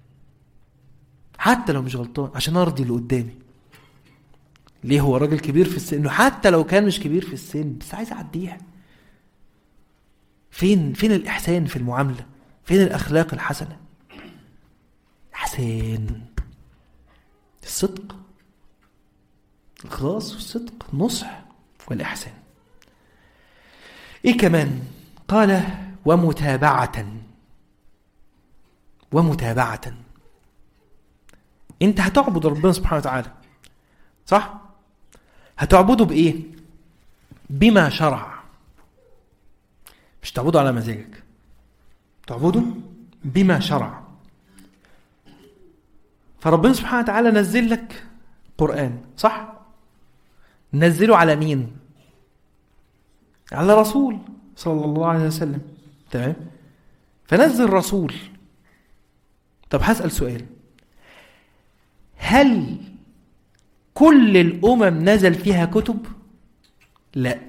حتى لو مش غلطان عشان ارضي اللي قدامي. ليه؟ هو راجل كبير في السن، انه حتى لو كان مش كبير في السن بس عايز اعديها. فين فين الاحسان في المعامله؟ فين الاخلاق الحسنه؟ احسان الصدق الإخلاص والصدق، النصح والإحسان. إيه كمان؟ قال ومتابعة. ومتابعة أنت هتعبد ربنا سبحانه وتعالى، صح؟ هتعبده بإيه؟ بما شرع. مش تعبده على مزاجك، تعبده بما شرع. فربنا سبحانه وتعالى نزل لك قرآن، صح؟ نزله على مين؟ على رسول صلى الله عليه وسلم، تمام؟ فنزل رسول. طب هسأل سؤال، هل كل الأمم نزل فيها كتب؟ لا،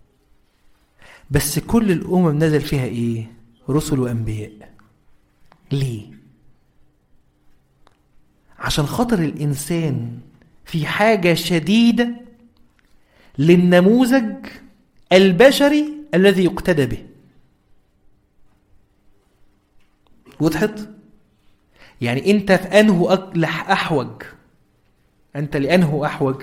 بس كل الأمم نزل فيها إيه؟ رسل وأنبياء. ليه؟ عشان خاطر الإنسان في حاجة شديدة للنموذج البشري الذي يقتدى به. وضحت؟ يعني أنت في أنه أحوج؟ أنت لأنه أحوج؟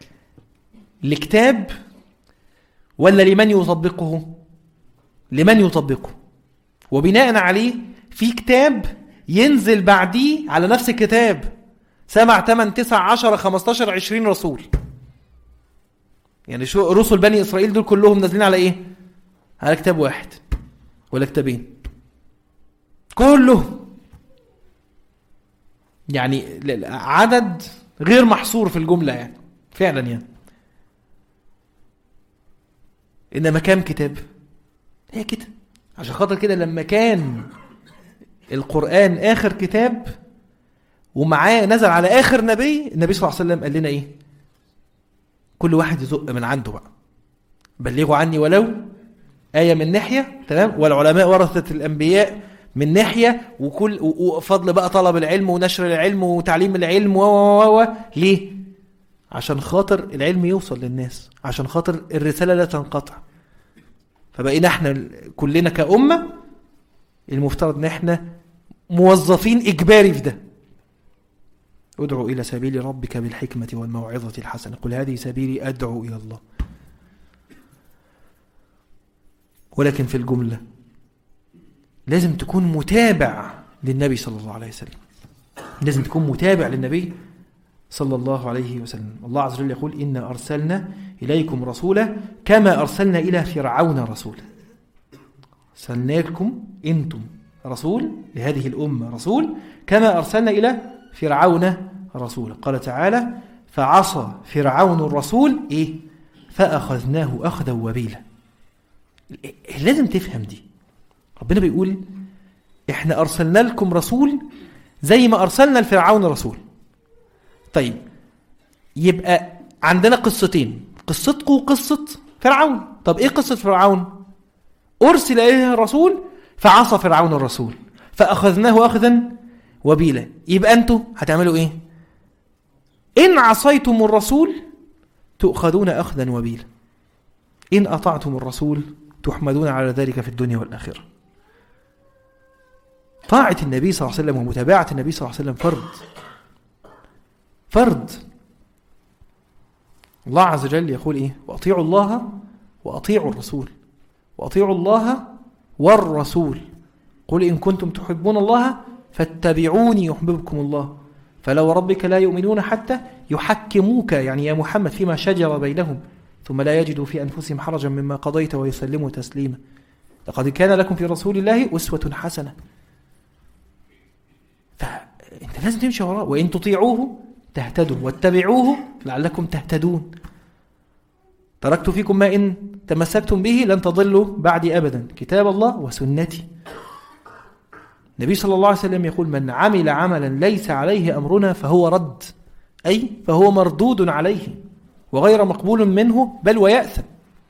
لكتاب ولا لمن يطبقه؟ لمن يطبقه. وبناء عليه في كتاب ينزل بعديه على نفس الكتاب سبع تمن تسع عشر خمستاشر عشرين رسول. يعني شو رسل بني إسرائيل دول كلهم نازلين على إيه؟ على كتاب واحد ولا كتابين؟ كله يعني عدد غير محصور في الجملة، يعني فعلا يعني. إنما كام كتاب؟ هي كده. عشان خاطر كده لما كان القرآن آخر كتاب ومعاه نزل على آخر نبي، النبي صلى الله عليه وسلم قال لنا إيه؟ كل واحد يزق من عنده بقى، بلغوا عني ولو آية من ناحية، تمام؟ والعلماء ورثة الأنبياء من ناحية، وكل وفضل بقى طلب العلم ونشر العلم وتعليم العلم و و و ليه؟ عشان خاطر العلم يوصل للناس، عشان خاطر الرسالة لا تنقطع. فبقينا احنا كلنا كأمة المفترض ان احنا موظفين إجباري في ده. ادعو إلى سبيل ربك بالحكمة والموعظة الحسنة، قل هذه سبيلي أدعو إلى الله. ولكن في الجملة لازم تكون متابع للنبي صلى الله عليه وسلم، لازم تكون متابع للنبي صلى الله عليه وسلم. الله عز وجل يقول إنا أرسلنا إليكم رسولا كما أرسلنا إلى فرعون رسولا. أرسلنا لكم أنتم رسول لهذه الأمة، رسول كما أرسلنا إلى فرعون رسولا. قال تعالى فعصى فرعون الرسول إيه؟ فأخذناه أخذا وبيلا. لازم تفهم دي. ربنا بيقول إحنا أرسلنا لكم رسول زي ما أرسلنا لفرعون رسول. طيب يبقى عندنا قصتين، قصتكم وقصة فرعون. طب إيه قصة فرعون؟ أرسل إليه الرسول فعصى فرعون الرسول فأخذناه أخذا وبيلا. يبقى أنتوا هتعملوا إيه؟ إن عصيتم الرسول تؤخذون أخذا وبيلا، إن أطعتم الرسول تحمدون على ذلك في الدنيا والآخرة. طاعة النبي صلى الله عليه وسلم ومتابعة النبي صلى الله عليه وسلم فرض فرض. الله عز وجل يقول إيه؟ وأطيعوا الله وأطيعوا الرسول، وأطيعوا الله والرسول، قل إن كنتم تحبون الله فاتبعوني يحببكم الله، فلو ربك لا يؤمنون حتى يحكموك يعني يا محمد فيما شجر بينهم ثم لا يجدوا في أنفسهم حرجا مما قضيت ويسلموا تسليما. لقد كان لكم في رسول الله أسوة حسنة. فأنت لازم تمشي وراه. وإن تطيعوه تهتدوا واتبعوه لعلكم تهتدون. تركت فيكم ما إن تمسكتم به لن تضلوا بعدي أبدا، كتاب الله وسنتي. النبي صلى الله عليه وسلم يقول من عمل عملا ليس عليه أمرنا فهو رد، أي فهو مردود عليه وغير مقبول منه بل ويأثم.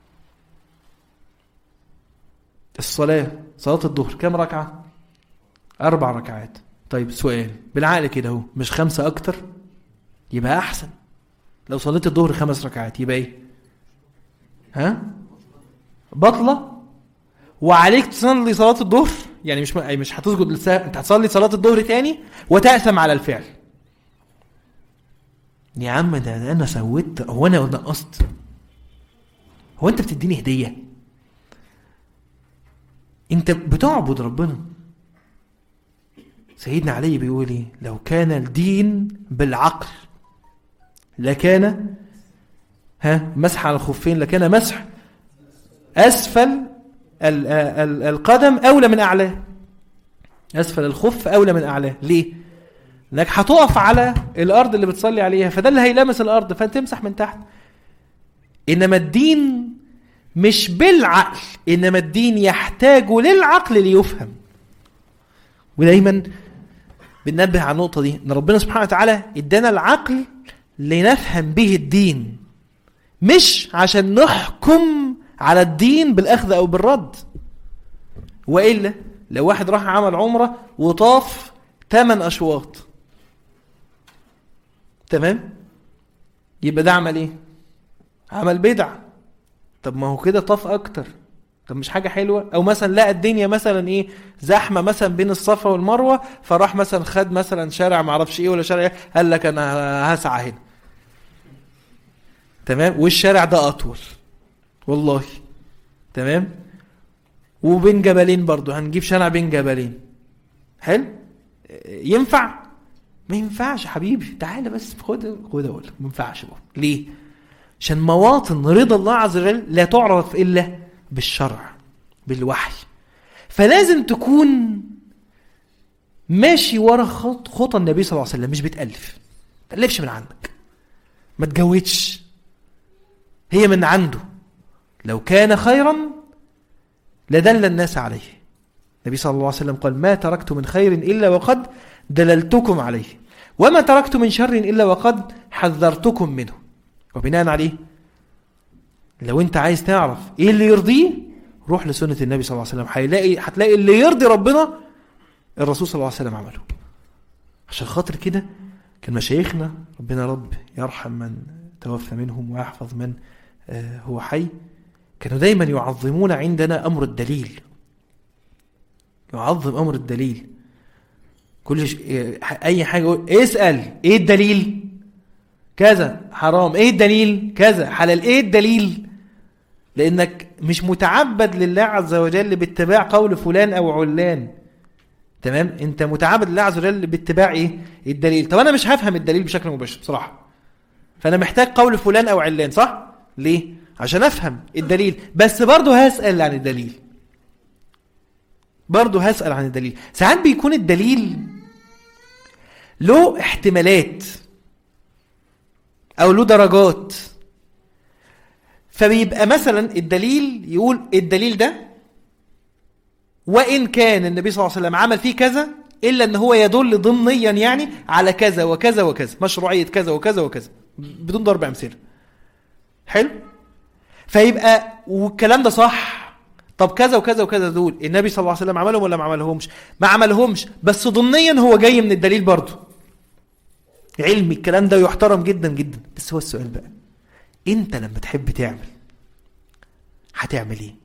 الصلاة، صلاة الظهر كم ركعة؟ أربع ركعات. طيب سؤال بالعقل كده هو مش خمسة أكتر؟ يبقى أحسن. لو صليت الظهر خمس ركعات يبقى إيه؟ ها؟ بطلة وعليك تصلي صلاة الظهر، يعني مش مش هتسجد للسهو، انت هتصلي صلاة الظهر تاني وتأثم على الفعل. يا عم ده انا سويت، هو انا نقصت؟ هو انت بتديني هدية؟ انت بتعبد ربنا. سيدنا علي بيقول ايه؟ لو كان الدين بالعقل لكان ها مسح على الخفين، لكان مسح اسفل ال ال القدم اولى من اعلاه. اسفل الخف اولى من اعلاه. ليه؟ لانك هتقف على الارض اللي بتصلي عليها، فده اللي هيلامس الارض، فتمسح من تحت. انما الدين مش بالعقل، انما الدين يحتاج للعقل ليفهم. ودايما بننبه على النقطه دي، ان ربنا سبحانه وتعالى ادانا العقل لنفهم به الدين، مش عشان نحكم على الدين بالاخذ او بالرد. والا لو واحد راح عمل عمره وطاف ثمان اشواط، تمام، يبقى ده عمل ايه؟ عمل بدعه. طب ما هو كده طاف اكتر، طب مش حاجه حلوه؟ او مثلا لقى الدنيا مثلا ايه، زحمه مثلا بين الصفا والمروه، فراح مثلا خد مثلا شارع ما اعرفش ايه ولا شارع ايه، قال لك انا هسعى هنا، تمام، والشارع ده اطول والله، تمام، وبين جبلين برضو، هنجيب شارع بين جبلين، حلو، ينفع؟ ما ينفعش حبيبي، تعالى بس خد خد اقول ما ينفعش بقى. ليه؟ عشان مواطن رضا الله عز وجل لا تعرف الا بالشرع بالوحي. فلازم تكون ماشي ورا خط خطى النبي صلى الله عليه وسلم، مش بتألف. ما تألفش من عندك، ما تجودش، هي من عنده. لو كان خيرا لدل الناس عليه. النبي صلى الله عليه وسلم قال: ما تركت من خير إلا وقد دللتكم عليه، وما تركت من شر إلا وقد حذرتكم منه. وبناء عليه لو انت عايز تعرف ايه اللي يرضيه، روح لسنة النبي صلى الله عليه وسلم، هتلاقي هتلاقي اللي يرضي ربنا الرسول صلى الله عليه وسلم عمله. عشان خاطر كده كان مشايخنا، ربنا رب يرحم من توفى منهم ويحفظ من آه هو حي، كانوا دايما يعظمون عندنا أمر الدليل. يعظم أمر الدليل. كل ش... أي حاجة يقول اسأل ايه الدليل؟ كذا حرام، ايه الدليل؟ كذا حلال، ايه الدليل؟ لانك مش متعبد لله عز وجل باتباع قول فلان او علان، تمام؟ انت متعبد لله عز وجل باتباع ايه؟ الدليل. طب انا مش هفهم الدليل بشكل مباشر بصراحة، فانا محتاج قول فلان او علان، صح؟ ليه؟ عشان افهم الدليل، بس برضو هسأل عن الدليل، برضو هسأل عن الدليل. ساعات بيكون الدليل له احتمالات او له درجات، فبيبقى مثلا الدليل يقول الدليل ده وان كان النبي صلى الله عليه وسلم عمل فيه كذا، الا ان هو يدل ضمنيا يعني على كذا وكذا وكذا، مشروعية كذا وكذا وكذا، بدون ضرب امثله. حلو؟ فيبقى والكلام ده صح. طب كذا وكذا وكذا دول النبي صلى الله عليه وسلم عملهم ولا ما عملهمش؟ ما عملهمش، بس ضمنيا هو جاي من الدليل برضه. علمي الكلام ده يحترم جدا جدا. بس هو السؤال بقى، انت لما تحب تعمل هتعمل ايه؟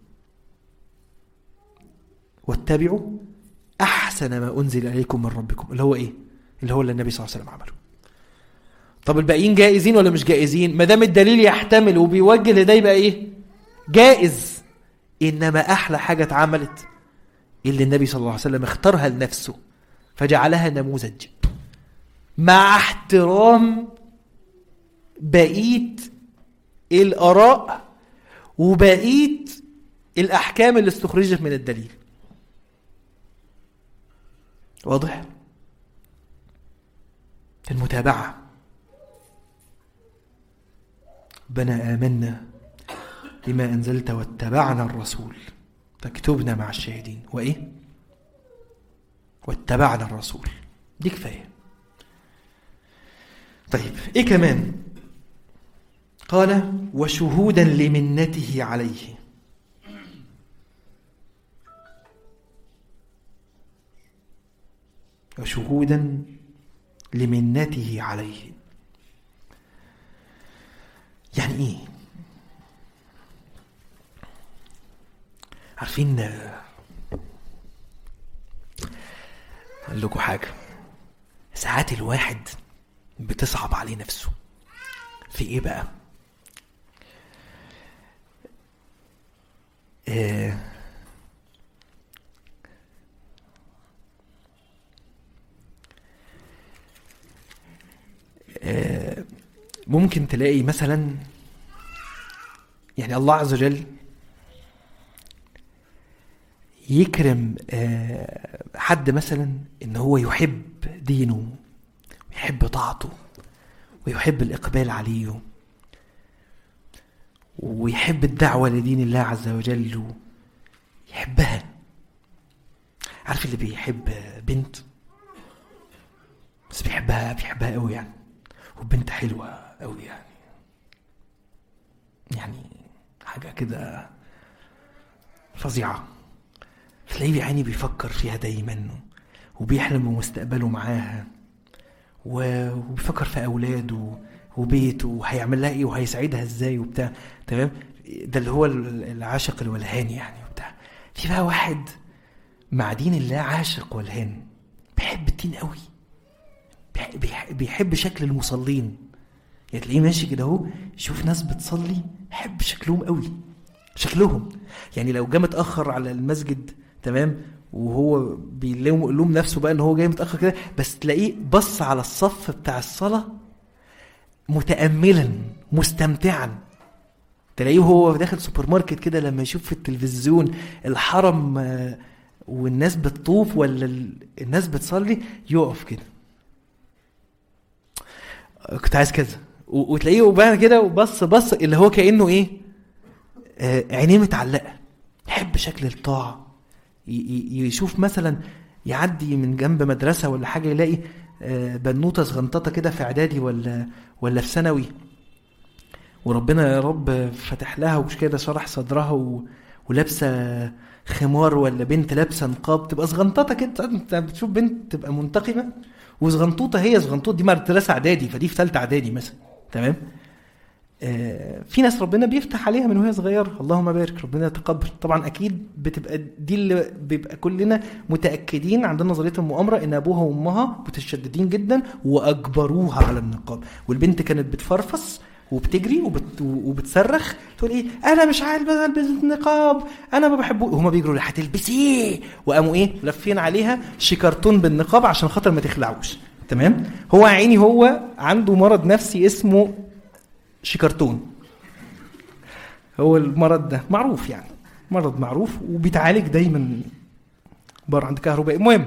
واتبعوا احسن ما انزل اليكم من ربكم، اللي هو ايه؟ اللي هو اللي النبي صلى الله عليه وسلم عمله. طب الباقيين جائزين ولا مش جائزين؟ ما دام الدليل يحتمل وبيوجه لده يبقى ايه؟ جائز. انما احلى حاجه اتعملت اللي النبي صلى الله عليه وسلم اختارها لنفسه فجعلها نموذج، مع احترام بقيه الاراء وبقيه الاحكام اللي استخرجت من الدليل. واضح؟ المتابعه. ربنا آمنا بما أنزلت واتبعنا الرسول فاكتبنا مع الشاهدين. وإيه؟ واتبعنا الرسول، دي كفاية. طيب إيه كمان؟ قال وشهودا لمنته عليه. وشهودا لمنته عليه يعني ايه؟ عارفين اقول لكم حاجه، ساعات الواحد بتصعب عليه نفسه، في ايه بقى؟ آه آه ممكن تلاقي مثلا يعني الله عز وجل يكرم آه حد مثلا ان هو يحب دينه ويحب طاعته ويحب الإقبال عليه ويحب الدعوة لدين الله عز وجل يحبها. عارف اللي بيحب بنت بس بيحبها بيحبها قوي يعني، وبنت حلوة قوي يعني يعني حاجة كده فظيعة، تلاقيه يعني بيفكر فيها دايما وبيحلم بمستقبله معاها وبيفكر في اولاده وبيته وهيعمل لها ايه وهيسعدها ازاي وبتاع. تمام؟ ده اللي هو العاشق الولهان يعني وبتاع. في بقى واحد مع دين الله عاشق ولهان، بيحب الدين قوي، بيحب شكل المصلين، يعني تلاقيه ماشي كده اهو يشوف ناس بتصلي يحب شكلهم قوي، شكلهم يعني لو جه متاخر على المسجد تمام وهو بيلوم لوم نفسه بقى ان هو جاي متاخر كده، بس تلاقيه بص على الصف بتاع الصلاه متاملا مستمتعا. تلاقيه هو داخل سوبر ماركت كده لما يشوف في التلفزيون الحرم والناس بتطوف ولا الناس بتصلي يقف كده، كنت عايز كذا، وتلاقيه وبعد كده وبص بص اللي هو كانه ايه آه عينيه متعلقه، يحب شكل الطاعه. يشوف مثلا يعدي من جنب مدرسه ولا حاجه يلاقي آه بنوته صغنططه كده في اعدادي ولا ولا في ثانوي، وربنا يا رب فتح لها وش كده شرح صدرها و... ولابسه خمار، ولا بنت لابسه نقاب تبقى صغنططه كده. انت بتشوف بنت تبقى منتقبه وصغنطوطه، هي صغنطوط دي مدرسه اعدادي فدي في ثالثه اعدادي مثلا. تمام؟ آه في ناس ربنا بيفتح عليها من وهي صغيره، اللهم بارك، ربنا يتقبل. طبعا اكيد بتبقى دي اللي بيبقى كلنا متاكدين عندنا نظريه المؤامره ان ابوها وامها متشددين جدا واجبروها على النقاب، والبنت كانت بتفرفص وبتجري وبت... وبتصرخ تقول ايه انا مش عايز البس النقاب انا ما بحبه، وهما بيجروا لها هتلبسيه، وقاموا ايه لفين عليها شيكارتون بالنقاب عشان خاطر ما تخلعوش. تمام؟ هو عيني هو عنده مرض نفسي اسمه شيكارتون، هو المرض ده معروف يعني مرض معروف وبيتعالج دايما بره عند كهربائي. المهم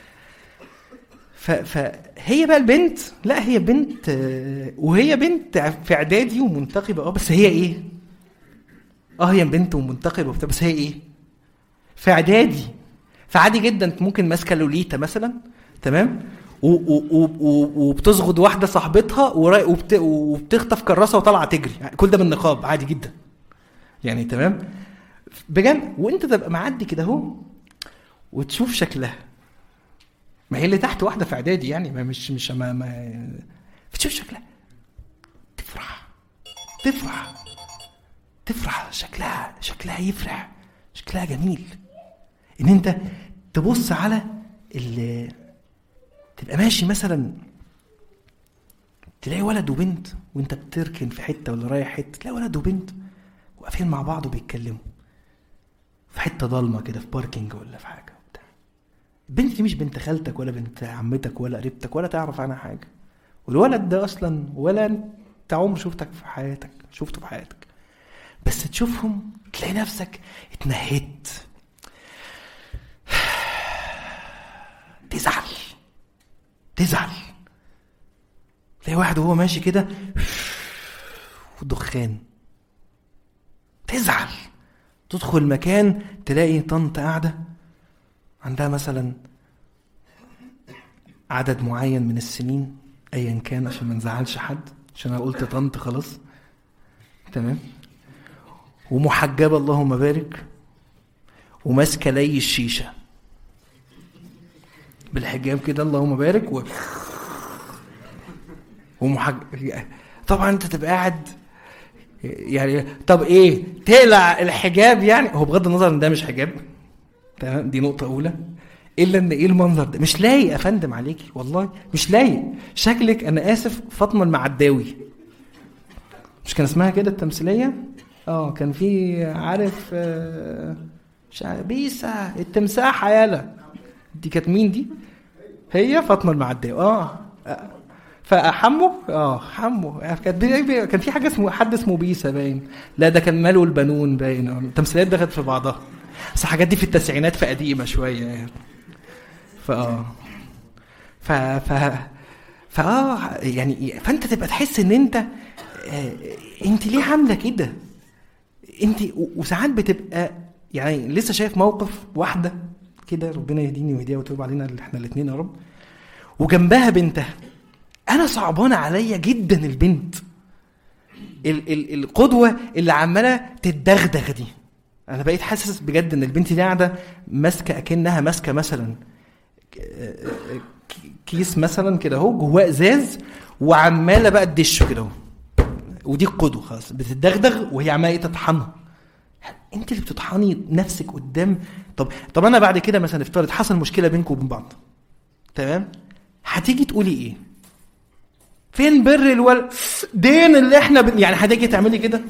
فهي بقى البنت، لا هي بنت وهي بنت في اعدادي ومنتقبه، اه بس هي ايه اه هي بنت ومنتقبه وبتاع، بس هي ايه في اعدادي، فعادي جدا ممكن ماسكه لوليتا مثلا. تمام؟ وبتزغد واحده صاحبتها وبتخطف كراسه وطالعه تجري، كل ده بالنقاب عادي جدا يعني. تمام؟ بجد وانت تبقى معدي كده اهو وتشوف شكلها، ما هي اللي تحت واحده في اعدادي يعني، ما مش مش ما, ما بتشوف شكلها تفرح تفرح تفرح شكلها شكلها يفرح، شكلها جميل. ان انت تبص على اللي تبقى ماشي مثلا تلاقي ولد وبنت وانت بتركن في حته ولا رايح حته، تلاقي ولد وبنت واقفين مع بعض وبيتكلموا في حته ضلمه كده في باركينج ولا في حاجه. البنت دي مش بنت خالتك ولا بنت عمتك ولا قريبتك ولا تعرف عنها حاجه، والولد ده اصلا ولا انت عمر شفتك في حياتك شفته في حياتك، بس تشوفهم تلاقي نفسك اتنهيت، تزعل تزعل تلاقي واحد وهو ماشي كده ودخان، تزعل. تدخل مكان تلاقي طنط قاعده عندها مثلا عدد معين من السنين ايا كان عشان ما نزعلش حد، عشان انا قلت طنط خلاص. تمام؟ ومحجبه اللهم بارك، وماسكه لي الشيشه بالحجاب كده اللهم بارك و... ومحجب. طبعا انت تبقى قاعد يعني طب ايه تقلع الحجاب يعني، هو بغض النظر ان ده مش حجاب، تمام؟ دي نقطه اولى، الا ان ايه المنظر ده مش لايق افندم عليكي، والله مش لايق شكلك. انا اسف فاطمه المعداوي مش كان اسمها كده التمثيليه؟ اه كان في عارف آه مش عارف بيسا التمساح يالا، دي كانت مين دي؟ هي فاطمه المعديه. اه فحمو اه حمو كانت كان في حاجه اسمه حد اسمه بيسا باين، لا ده كان ماله البنون باين. التمثيليات دخلت في بعضها، بس الحاجات دي في التسعينات فقديمه شويه يعني. فاه ف ف فاه يعني فانت تبقى تحس ان انت آه انت ليه عامله كده انت. وساعات بتبقى يعني لسه شايف موقف واحده كده، ربنا يهديني ويهديها ويتوب علينا احنا الاثنين يا رب، وجنبها بنتها. انا صعبانه عليا جدا البنت ال ال القدوه اللي عماله تتدغدغ دي. انا بقيت حاسس بجد ان البنت دي قاعده ماسكه اكنها ماسكه مثلا كيس مثلا كده اهو جواه ازاز، وعماله بقى تدشه كده اهو، ودي القدوه خلاص بتتدغدغ وهي عماله تطحنها. انت اللي بتطحني نفسك قدام. طب طب انا بعد كده مثلا افترض حصل مشكله بينكم وبين بعض، تمام؟ هتيجي تقولي ايه؟ فين بر الولد دين اللي احنا ب... يعني هتيجي تعملي كده؟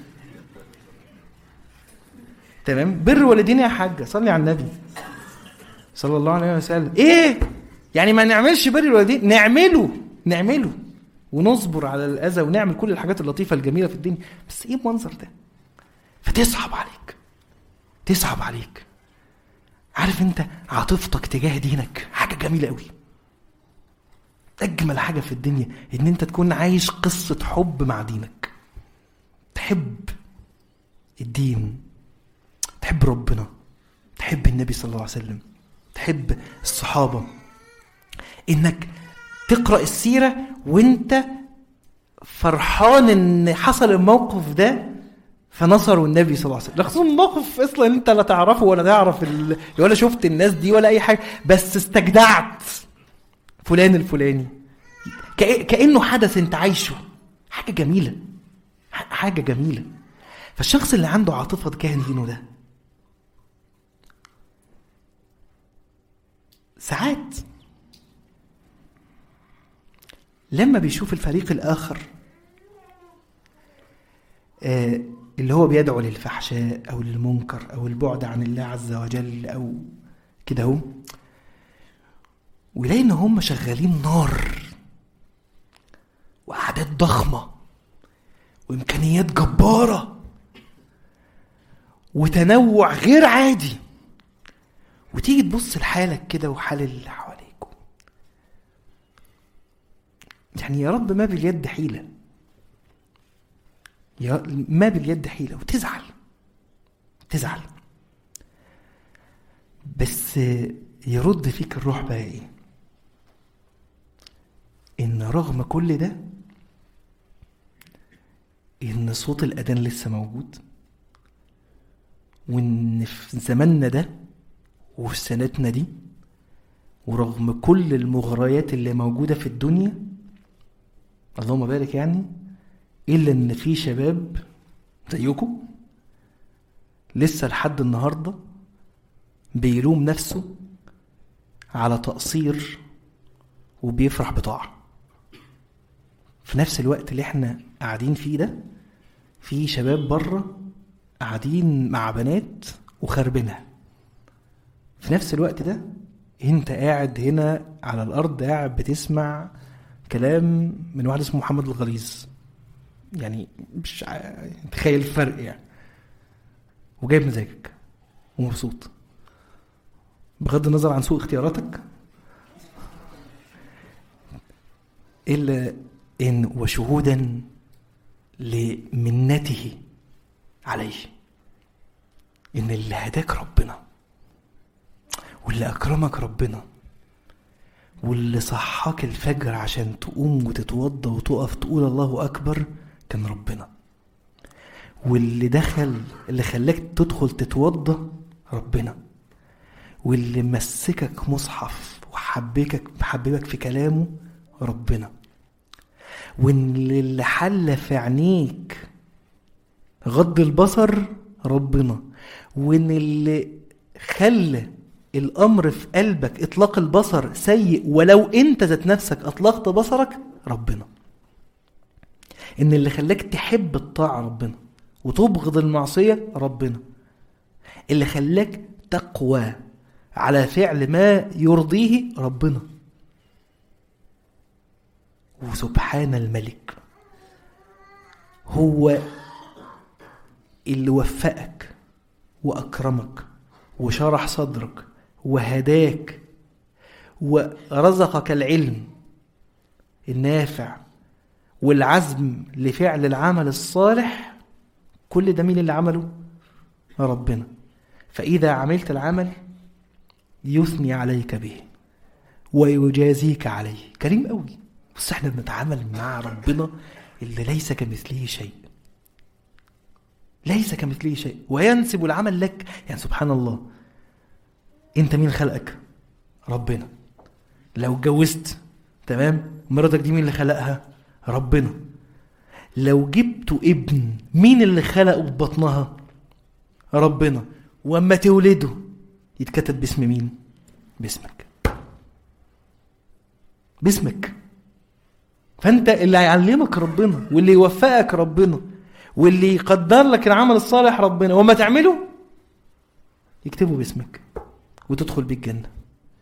تمام؟ بر والدين يا حاجه، صلي على النبي صلى الله عليه وسلم. ايه يعني ما نعملش بر الوالدين؟ نعمله نعمله ونصبر على الاذى ونعمل كل الحاجات اللطيفه الجميله في الدنيا، بس ايه المنظر ده؟ فتصعب عليك تصعب عليك. عارف انت عاطفتك تجاه دينك حاجه جميله قوي. اجمل حاجه في الدنيا ان انت تكون عايش قصه حب مع دينك، تحب الدين، تحب ربنا، تحب النبي صلى الله عليه وسلم، تحب الصحابه، انك تقرا السيره وانت فرحان ان حصل الموقف ده فنصروا النبي صلى الله عليه وسلم. خصوصا الموقف اصلا انت لا تعرفه ولا تعرف ال... ولا شفت الناس دي ولا اي حاجه، بس استجدعت فلان الفلاني كأ... كأنه حدث انت عايشه. حاجه جميله حاجه جميله. فالشخص اللي عنده عاطفه تجاه دينه ده ساعات لما بيشوف الفريق الآخر آه اللي هو بيدعو للفحشاء أو للمنكر أو البعد عن الله عز وجل أو كده هو، ويلاقي إن هم شغالين نار وأعداد ضخمة وإمكانيات جبارة وتنوع غير عادي، وتيجي تبص لحالك كده وحال اللي حواليكم، يعني يا رب ما باليد حيلة، يا ما باليد حيلة، وتزعل تزعل بس يرد فيك الروح بقى ايه؟ ان رغم كل ده ان صوت الأذان لسه موجود، وان في زماننا ده وفي سنتنا دي ورغم كل المغريات اللي موجودة في الدنيا اللهم بارك يعني، إلا إن في شباب زيكم لسه لحد النهاردة بيلوم نفسه على تقصير وبيفرح بطاعة. في نفس الوقت اللي احنا قاعدين فيه ده في شباب بره قاعدين مع بنات وخربينها. في نفس الوقت ده انت قاعد هنا على الأرض قاعد بتسمع كلام من واحد اسمه محمد الغليظ، يعني مش تخيل الفرق يعني، وجايب مزاجك ومبسوط بغض النظر عن سوء اختياراتك، إلا إن وشهودا لمنته عليه، إن اللي هداك ربنا واللي أكرمك ربنا واللي صحاك الفجر عشان تقوم وتتوضى وتقف تقول الله أكبر كان ربنا، واللي دخل اللي خلاك تدخل تتوضى ربنا، واللي مسكك مصحف وحبكك حببك في كلامه ربنا، واللي حل في عينيك غض البصر ربنا، وان اللي خلى الامر في قلبك اطلاق البصر سيء ولو انت ذات نفسك اطلقت بصرك ربنا. ان اللي خلاك تحب الطاعة ربنا وتبغض المعصية ربنا، اللي خلاك تقوى على فعل ما يرضيه ربنا. وسبحان الملك هو اللي وفقك وأكرمك وشرح صدرك وهداك ورزقك العلم النافع والعزم لفعل العمل الصالح. كل ده مين اللي عمله؟ ربنا. فإذا عملت العمل يثني عليك به ويجازيك عليه. كريم قوي. بس احنا بنتعامل مع ربنا اللي ليس كمثله شيء، ليس كمثله شيء، وينسب العمل لك. يعني سبحان الله، انت مين خلقك؟ ربنا. لو اتجوزت تمام، مراتك دي مين اللي خلقها؟ ربنا. لو جبت ابن، مين اللي خلقه ببطنها؟ ربنا. واما تولده يتكتب باسم مين؟ باسمك، باسمك. فانت اللي هيعلمك ربنا، واللي يوفقك ربنا، واللي يقدر لك العمل الصالح ربنا، وما تعمله يكتبه باسمك وتدخل بيه الجنة،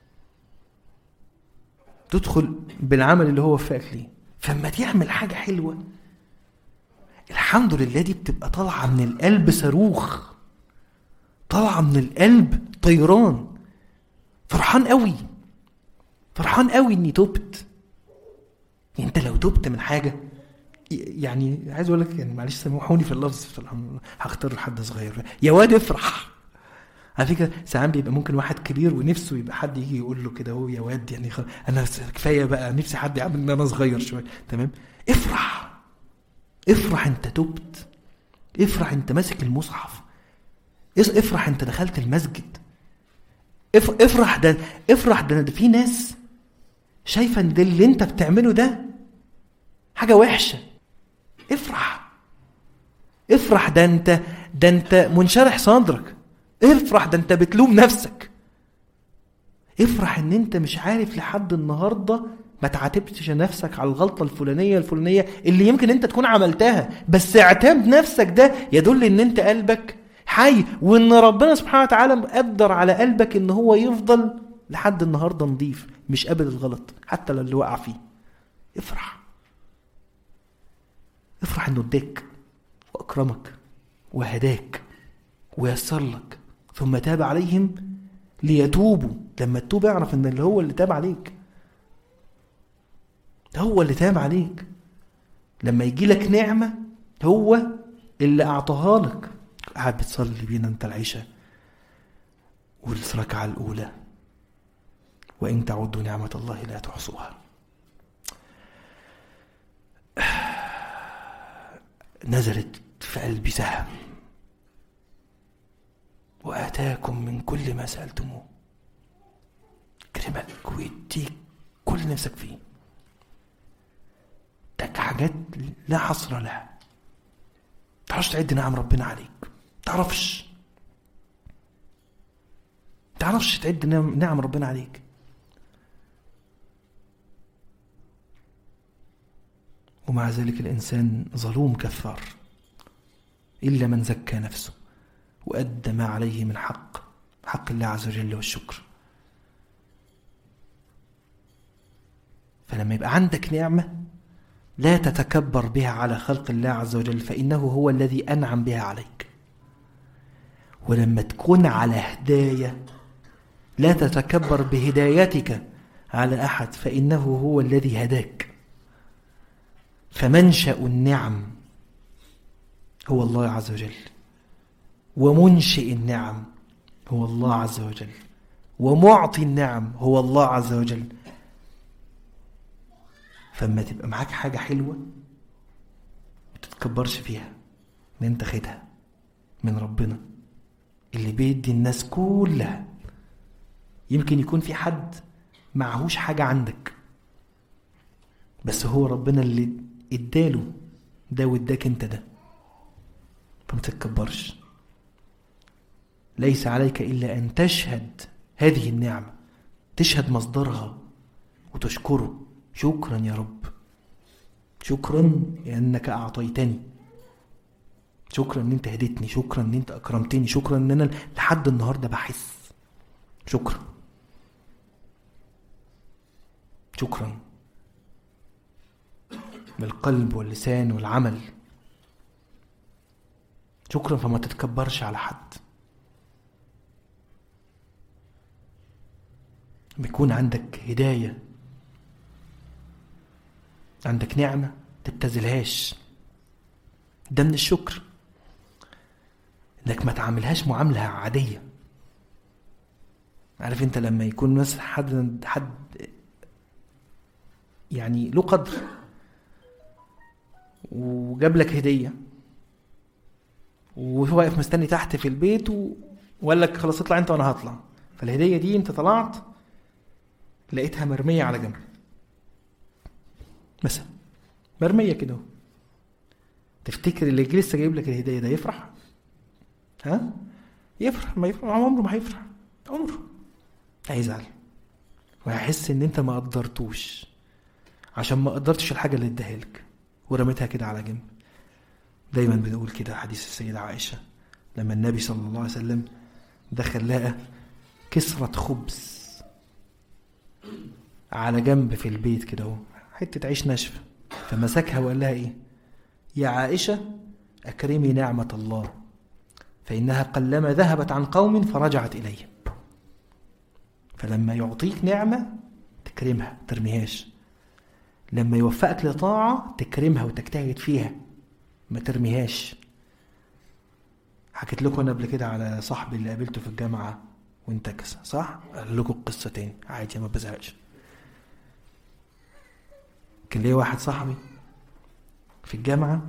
تدخل بالعمل اللي هو وفقك ليه. فلما تعمل حاجة حلوة الحمد لله دي بتبقى طالعة من القلب صاروخ، طالعة من القلب طيران، فرحان قوي، فرحان قوي اني تبت. انت لو تبت من حاجة، يعني عايز اقول لك، يعني معلش سامحوني في اللفظ، هختار حد صغير، يا واد افرح. على فكره ساعات بيبقى ممكن واحد كبير ونفسه يبقى حد يجي يقول له كده، هو يا واد يعني خل... انا كفايه بقى، نفسي حد يعمل ان انا صغير شويه. تمام، افرح، افرح انت تبت، افرح انت ماسك المصحف، افرح انت دخلت المسجد، افرح ده، افرح ده, ده في ناس شايفه ان ده اللي انت بتعمله ده حاجه وحشه. افرح، افرح ده انت ده انت منشرح صدرك، افرح ده انت بتلوم نفسك، افرح ان انت مش عارف لحد النهارده ما تعاتبتش نفسك على الغلطه الفلانيه الفلانيه اللي يمكن انت تكون عملتها، بس اعتاب نفسك ده يدل ان انت قلبك حي، وان ربنا سبحانه وتعالى مقدر على قلبك ان هو يفضل لحد النهارده نظيف، مش قابل الغلط حتى لو اللي وقع فيه. افرح، افرح انه اداك واكرمك وهداك ويسر لك، ثم تاب عليهم ليتوبوا. لما تتوب اعرف ان اللي هو اللي تاب عليك، هو اللي تاب عليك. لما يجي لك نعمة هو اللي اعطاها لك. قاعد بتصلي بينا انت العشاء والركعة الاولى، وان تعدوا نعمة الله لا تحصوها. نزلت في قلبي سهم، وآتاكم من كل ما سألتموه، كرمك ويديك كل نفسك فيه، تك حاجات لا حصر لها. تعرفش تعد نعم ربنا عليك، تعرفش تعرفش تعد نعم ربنا عليك. ومع ذلك الإنسان ظلوم كفار، إلا من زكى نفسه وأدى ما عليه من حق حق الله عز وجل والشكر. فلما يبقى عندك نعمة لا تتكبر بها على خلق الله عز وجل، فإنه هو الذي أنعم بها عليك. ولما تكون على هداية لا تتكبر بهدايتك على أحد، فإنه هو الذي هداك. فمنشأ النعم هو الله عز وجل، ومنشئ النعم هو الله عز وجل، ومعطي النعم هو الله عز وجل. فما تبقى معاك حاجة حلوة ما تتكبرش فيها، ان انت خدها من ربنا اللي بيدي الناس كلها. يمكن يكون في حد معهوش حاجة عندك، بس هو ربنا اللي اداله ده واداك انت ده، فما تتكبرش. ليس عليك إلا أن تشهد هذه النعمة، تشهد مصدرها وتشكره، شكرا يا رب شكرا لأنك أعطيتني، شكرا ان انت هديتني، شكرا ان انت اكرمتني، شكرا ان انا لحد النهارده بحس، شكرا شكرا بالقلب واللسان والعمل. شكرا. فما تتكبرش على حد. بيكون عندك هداية، عندك نعمة تبتذلهاش، ده من الشكر، انك ما تعاملهاش معاملة عادية. عارف انت لما يكون مثلا حد حد يعني له قدر وجاب لك هدية وهو واقف مستني تحت في البيت وقال لك خلاص اطلع انت وانا هطلع، فالهدية دي انت طلعت لقيتها مرمية على جنب مثلا، مرمية كده، تفتكر اللي لسه جايب لك الهدية ده يفرح؟ ها؟ يفرح؟ ما يفرح، عمره ما هيفرح، عمره هيزعل وهيحس ان انت ما قدرتوش عشان ما قدرتش الحاجة اللي اداها لك ورميتها كده على جنب. دايما بنقول كده حديث السيدة عائشة لما النبي صلى الله عليه وسلم دخل لقى كسرة خبز على جنب في البيت كده اهو، حتة عيش ناشفة، فمسكها وقال لها ايه؟ يا عائشة اكرمي نعمة الله فإنها قلما ذهبت عن قوم فرجعت إليه. فلما يعطيك نعمة تكرمها ترميهاش، لما يوفقك لطاعة تكرمها وتجتهد فيها ما ترميهاش. حكيت لكم أنا قبل كده على صاحبي اللي قابلته في الجامعة وانتكس، صح؟ قال لكم القصة تاني عادي ما بزهقش. كان ليه واحد صاحبي في الجامعة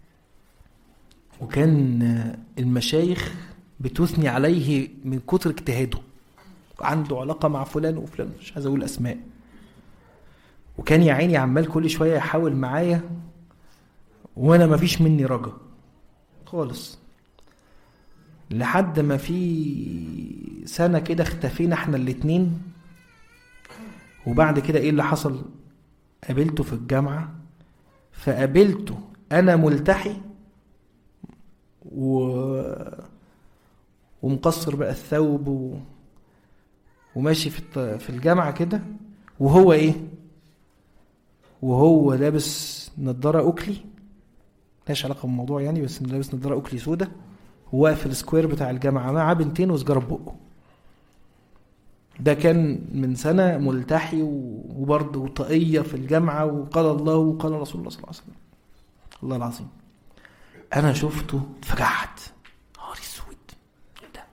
وكان المشايخ بتثني عليه من كتر اجتهاده، عنده علاقة مع فلان وفلان مش عايز اقول اسماء، وكان يا عيني عمال كل شوية يحاول معايا وانا ما فيش مني رجا خالص، لحد ما في سنة كده اختفينا احنا الاتنين. وبعد كده ايه اللي حصل؟ قابلته في الجامعة، فقابلته انا ملتحي و... ومقصر بقى الثوب و... وماشي في الط... في الجامعة كده، وهو ايه؟ وهو لابس نظارة اوكلي مالهاش علاقة بالموضوع يعني، بس لابس نظارة اوكلي سودة، وواقف في السكوير بتاع الجامعة مع بنتين وسجارة بقه. ده كان من سنة ملتحي وبرضه طاقية في الجامعة، وقال الله وقال رسول الله صلى الله عليه وسلم. الله العظيم انا شفته اتفجعت، نهار اسود ده.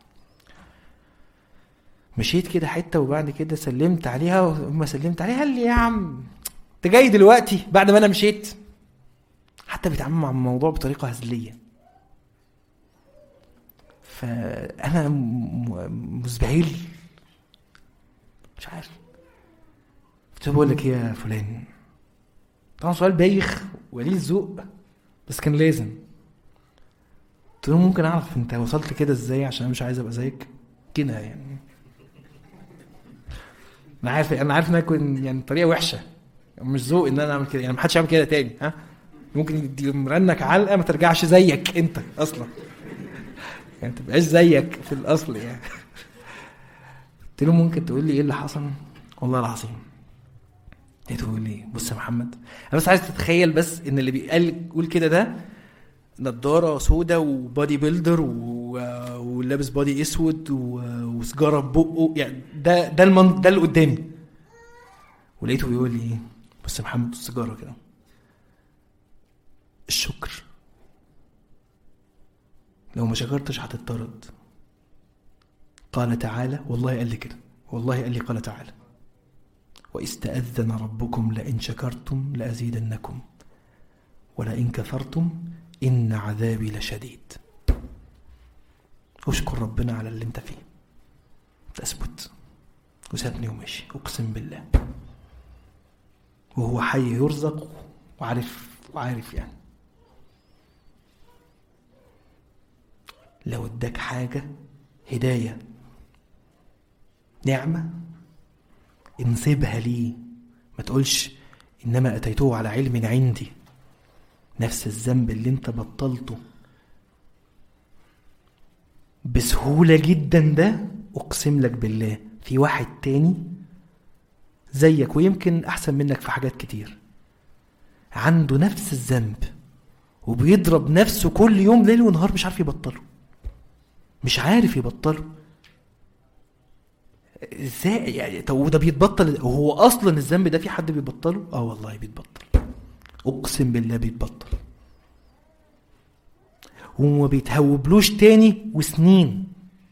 مشيت كده حته وبعد كده سلمت عليها، وما سلمت عليها قال لي يا عم انت جاي دلوقتي بعد ما انا مشيت؟ حتى بيتعامل مع الموضوع بطريقه هزليه. فانا مزبهل مش عارف، كنت بقول لك يا فلان طبعا سؤال بايخ وليه الذوق بس كان لازم. قلت له ممكن اعرف انت وصلت كده ازاي عشان انا مش عايز ابقى زيك كده يعني. انا عارف انا عارف انها كن يعني طريقه وحشه، مش ذوق ان انا اعمل كده يعني، ما حدش يعمل كده تاني. ها ممكن يدي مرنك علقه ما ترجعش زيك انت اصلا يعني، ما تبقاش زيك في الاصل يعني. قلت له ممكن تقول لي ايه اللي حصل؟ والله العظيم لقيته بيقول لي بص يا محمد، انا بس عايز تتخيل بس ان اللي بيقال يقول كده ده نضاره سودة وبادي بيلدر ولابس بادي اسود وسجاره ببقه يعني، ده ده المن... ده اللي قدامي. ولقيته بيقول لي ايه؟ بص يا محمد السيجاره كده، الشكر لو ما شكرتش هتطرد. قال تعالى، والله قال لي كده، والله قال لي قال تعالى وإستأذن ربكم لئن شكرتم لأزيدنكم ولئن كفرتم إن عذابي لشديد. اشكر ربنا على اللي انت فيه. تثبت وسابني ومشي اقسم بالله، وهو حي يرزق وعارف وعارف يعني. لو اداك حاجة هداية نعمة انسبها ليه، ما تقولش إنما أتيته على علم عندي نفس الذنب اللي انت بطلته بسهولة جدا ده، اقسم لك بالله في واحد تاني زيك ويمكن احسن منك في حاجات كتير، عنده نفس الذنب وبيضرب نفسه كل يوم ليل ونهار، مش عارف يبطله، مش عارف يبطله ازاي يعني؟ طب وده بيتبطل وهو اصلا الذنب ده في حد بيبطله؟ اه والله بيتبطل، اقسم بالله بيتبطل وما بيتهوبلوش تاني وسنين،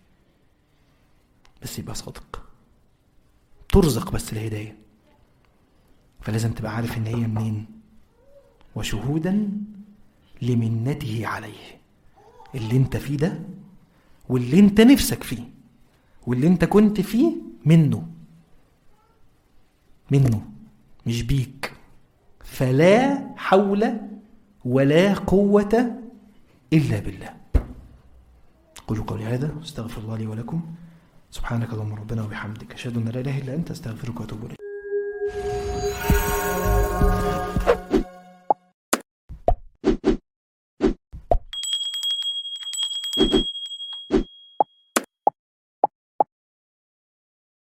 بس يبقى صادق، ترزق بس الهداية. فلازم تبقى عارف ان هي منين، وشهودا لمنته عليه. اللي انت فيه ده واللي انت نفسك فيه واللي انت كنت فيه منه منه مش بيك. فلا حول ولا قوة إلا بالله. قولوا قولي هذا استغفر الله لي ولكم. سبحانك اللهم ربنا وبحمدك أشهد أن لا إله إلا أنت استغفرك وأتوب إليك.